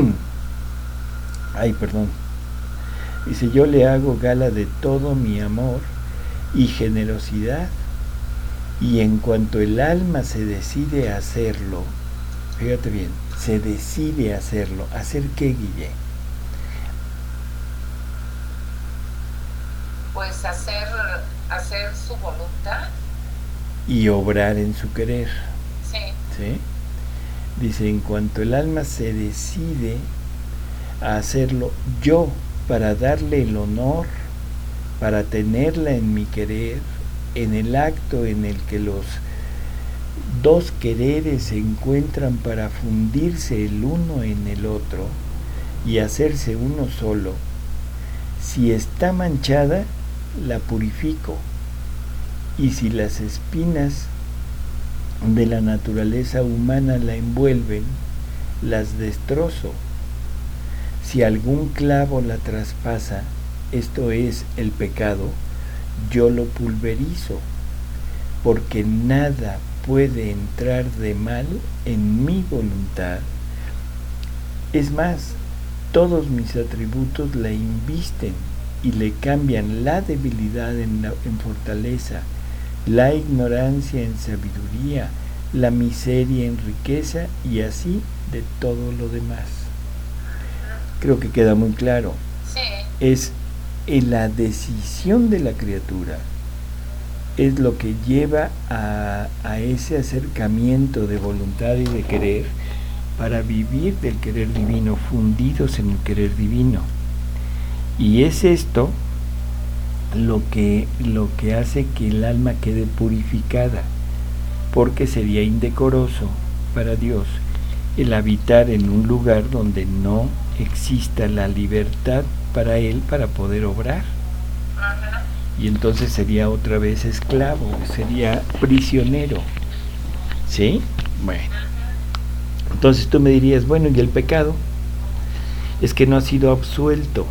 dice, yo le hago gala de todo mi amor y generosidad, y en cuanto el alma se decide a hacerlo, fíjate bien, se decide a hacerlo. ¿Hacer qué, Guille? Pues hacer su voluntad. Y obrar en su querer. Sí. ¿Sí? Dice, en cuanto el alma se decide a hacerlo, yo, para darle el honor, para tenerla en mi querer, en el acto en el que los dos quereres se encuentran para fundirse el uno en el otro y hacerse uno solo, si está manchada, la purifico, y si las espinas de la naturaleza humana la envuelven, las destrozo. Si algún clavo la traspasa, esto es el pecado, yo lo pulverizo, porque nada puede entrar de mal en mi voluntad. Es más, todos mis atributos la invisten y le cambian la debilidad en fortaleza, la ignorancia en sabiduría, la miseria en riqueza, y así de todo lo demás. Creo que queda muy claro. Sí. Es en la decisión de la criatura, es lo que lleva a ese acercamiento de voluntad y de querer para vivir del querer divino, fundidos en el querer divino. Y es esto lo que hace que el alma quede purificada, porque sería indecoroso para Dios el habitar en un lugar donde no exista la libertad para él para poder obrar. Ajá. Y entonces sería otra vez esclavo, sería prisionero. ¿Sí? Bueno. Entonces tú me dirías, bueno, ¿y el pecado? Es que no ha sido absuelto.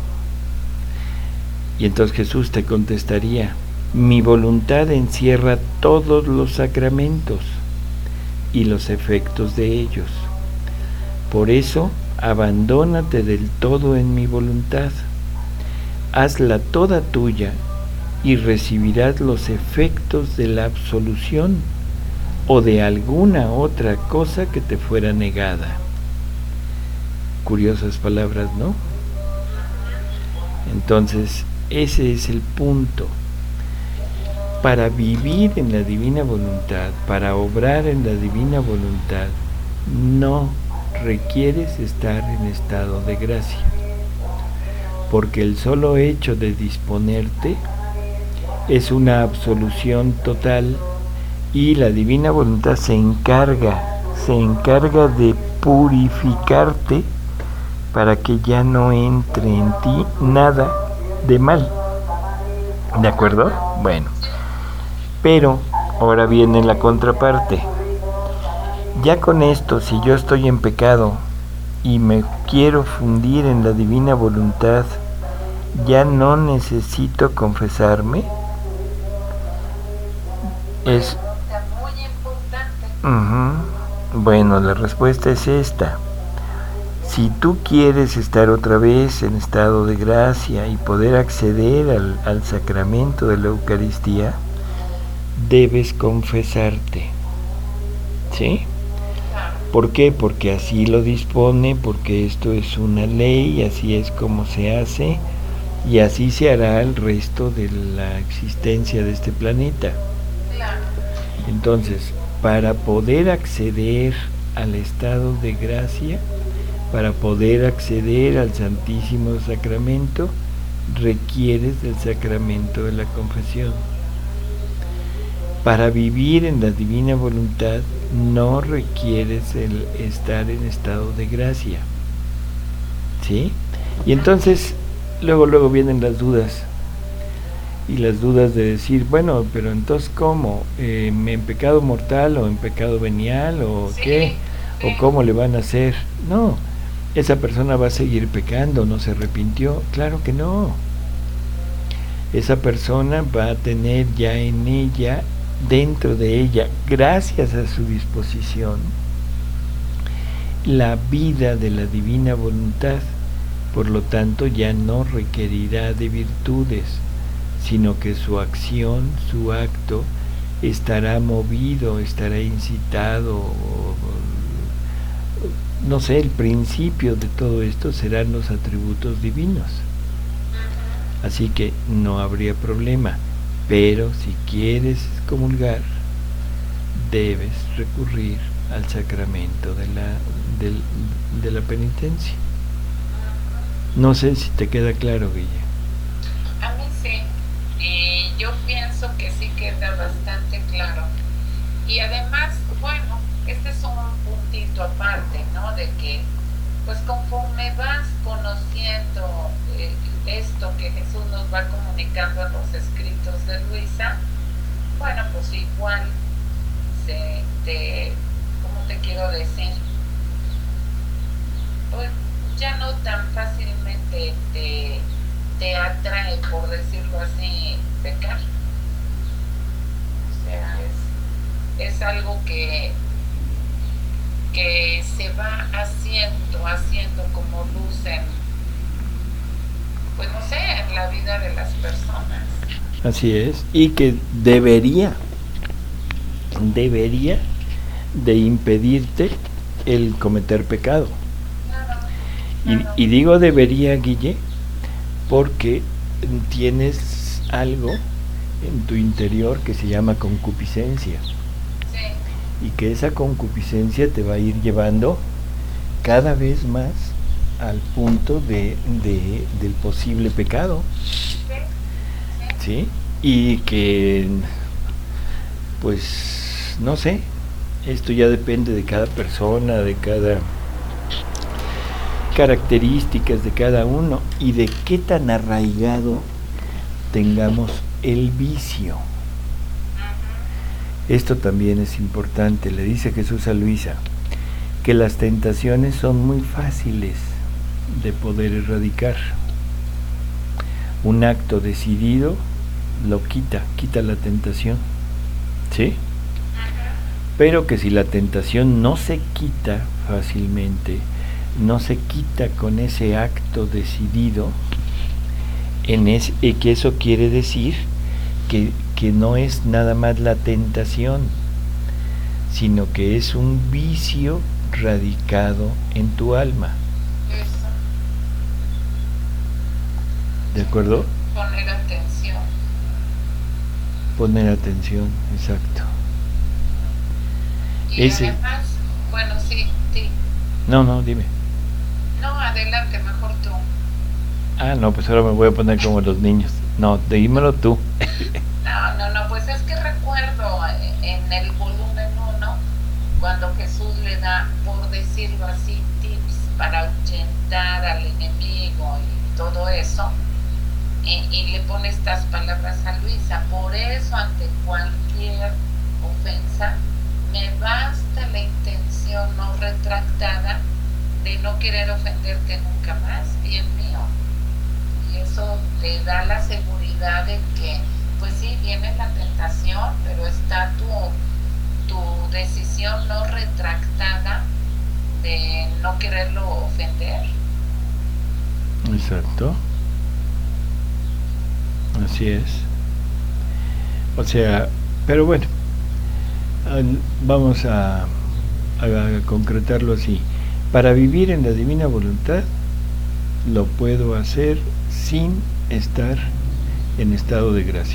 Y entonces Jesús te contestaría, mi voluntad encierra todos los sacramentos y los efectos de ellos. Por eso, abandónate del todo en mi voluntad. Hazla toda tuya y recibirás los efectos de la absolución o de alguna otra cosa que te fuera negada. Curiosas palabras, ¿no? Entonces, ese es el punto. Para vivir en la divina voluntad, para obrar en la divina voluntad, no requieres estar en estado de gracia, porque el solo hecho de disponerte es una absolución total, y la divina voluntad se encarga de purificarte para que ya no entre en ti nada de mal. ¿De acuerdo? Bueno, pero ahora viene la contraparte. Ya con esto, si yo estoy en pecado y me quiero fundir en la divina voluntad, ¿ya no necesito confesarme? Es muy importante. Bueno, la respuesta es esta. Si tú quieres estar otra vez en estado de gracia y poder acceder al sacramento de la Eucaristía, debes confesarte. ¿Sí? ¿Por qué? Porque así lo dispone, porque esto es una ley, así es como se hace, y así se hará el resto de la existencia de este planeta. Claro. Entonces, para poder acceder al estado de gracia, para poder acceder al Santísimo Sacramento, requieres del sacramento de la confesión. Para vivir en la divina voluntad no requieres el estar en estado de gracia. ¿Sí? Y entonces luego vienen las dudas. y las dudas de decir, bueno, pero entonces ¿cómo? ¿En pecado mortal o en pecado venial o Sí, qué? ¿O sí. cómo le van a hacer? No, esa persona va a seguir pecando, no se arrepintió, claro que no. Esa persona va a tener ya en ella, dentro de ella, gracias a su disposición, la vida de la divina voluntad. Por lo tanto, ya no requerirá de virtudes, sino que su acción, su acto, estará movido, estará incitado, no sé, el principio de todo esto serán los atributos divinos. Así que no habría problema, pero si quieres comulgar, debes recurrir al sacramento de la penitencia. No sé si te queda claro, Guille. A mí sí, y yo pienso que sí queda bastante claro. Y además, bueno, este es un puntito aparte, ¿no? De que, pues conforme vas conociendo esto que Jesús nos va comunicando en los escritos de Luisa, bueno, pues igual ¿cómo te quiero decir? Pues ya no tan fácilmente te atrae, por decirlo así, pecar. O sea, es algo que se va haciendo como luz en, pues no sé, en la vida de las personas. Así es, y que debería de impedirte el cometer pecado. Y digo debería, Guille, porque tienes algo en tu interior que se llama concupiscencia. Sí. Y que esa concupiscencia te va a ir llevando cada vez más al punto del posible pecado. ¿Sí? Y que, pues, no sé, esto ya depende de cada persona, de cada características de cada uno y de qué tan arraigado tengamos el vicio. Esto también es importante. Le dice Jesús a Luisa que las tentaciones son muy fáciles de poder erradicar. Un acto decidido lo quita la tentación, ¿sí? Pero que si la tentación no se quita fácilmente, no se quita con ese acto decidido, que eso quiere decir que no es nada más la tentación, sino que es un vicio radicado en tu alma. Eso. ¿De acuerdo? Poner atención. Poner atención, exacto. Y además, bueno, sí. No, dime. No, adelante, mejor tú. No, pues ahora me voy a poner como los niños. No, dímelo tú. No, pues es que recuerdo en el volumen 1, cuando Jesús le da, por decirlo así, tips para ahuyentar al enemigo y todo eso, y le pone estas palabras a Luisa: por eso, ante cualquier ofensa, me basta la intención no retractada de no querer ofenderte nunca más, bien mío. Y eso te da la seguridad de que, pues sí, viene la tentación, pero está tu decisión no retractada de no quererlo ofender. Exacto. Así es. O sea, pero bueno, vamos a concretarlo así. Para vivir en la divina voluntad, lo puedo hacer sin estar en estado de gracia.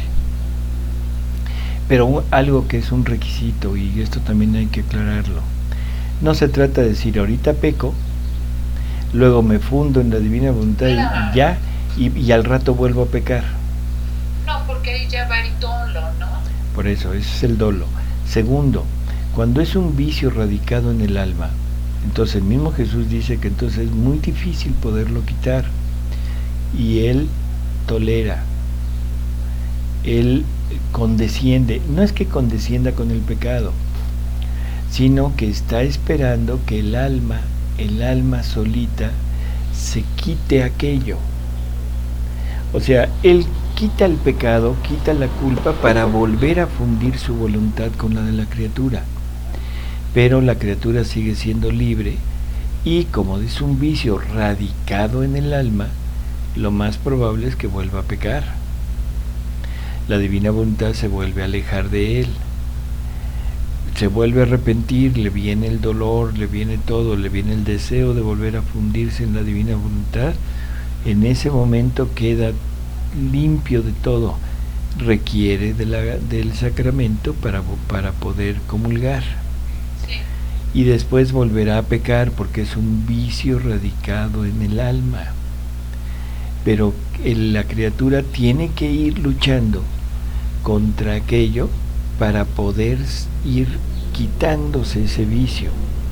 Pero algo que es un requisito, y esto también hay que aclararlo, no se trata de decir ahorita peco, luego me fundo en la divina voluntad y al rato vuelvo a pecar. No, porque ahí ya va el dolo, ¿no? Por eso, ese es el dolo. Segundo, cuando es un vicio radicado en el alma, entonces el mismo Jesús dice que entonces es muy difícil poderlo quitar, y Él tolera Él condesciende, no es que condescienda con el pecado, sino que está esperando que el alma solita, se quite aquello. O sea, Él quita el pecado, quita la culpa para volver a fundir su voluntad con la de la criatura. Pero la criatura sigue siendo libre y como es un vicio radicado en el alma, lo más probable es que vuelva a pecar. La divina voluntad se vuelve a alejar de él, se vuelve a arrepentir, le viene el dolor, le viene todo, le viene el deseo de volver a fundirse en la divina voluntad. En ese momento queda limpio de todo, requiere del sacramento para poder comulgar. Y después volverá a pecar porque es un vicio radicado en el alma. Pero la criatura tiene que ir luchando contra aquello para poder ir quitándose ese vicio.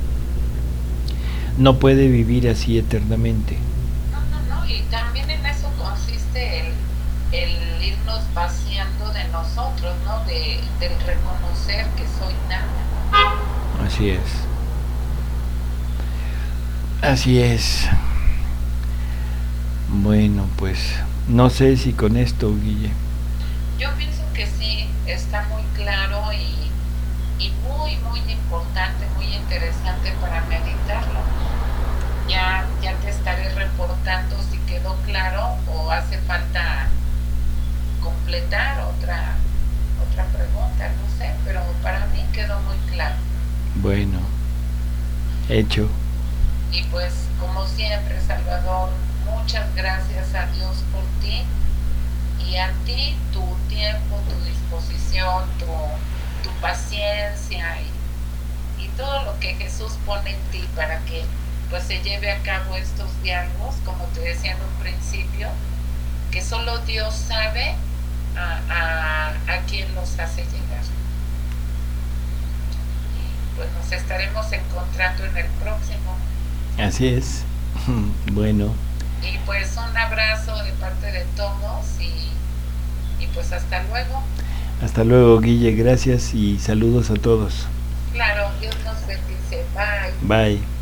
No puede vivir así eternamente. No, y también en eso consiste el irnos vaciando de nosotros, ¿no? Del reconocer que soy nada. Así es. Así es. Bueno, pues no sé si con esto, Guille. Yo pienso que sí, está muy claro y muy, muy importante, muy interesante para meditarlo. Ya te estaré reportando si quedó claro o hace falta completar otra pregunta, no sé, pero para mí quedó muy claro. Bueno, hecho. Y pues, como siempre, Salvador, muchas gracias a Dios por ti y a ti, tu tiempo, tu disposición, tu paciencia y todo lo que Jesús pone en ti para que pues se lleve a cabo estos diálogos, como te decía en un principio, que solo Dios sabe a quién los hace llegar. Y pues nos estaremos encontrando en el próximo. Así es. Bueno. Y pues un abrazo de parte de todos y pues hasta luego. Hasta luego, Guille, gracias y saludos a todos. Claro, Dios nos bendice. Bye. Bye.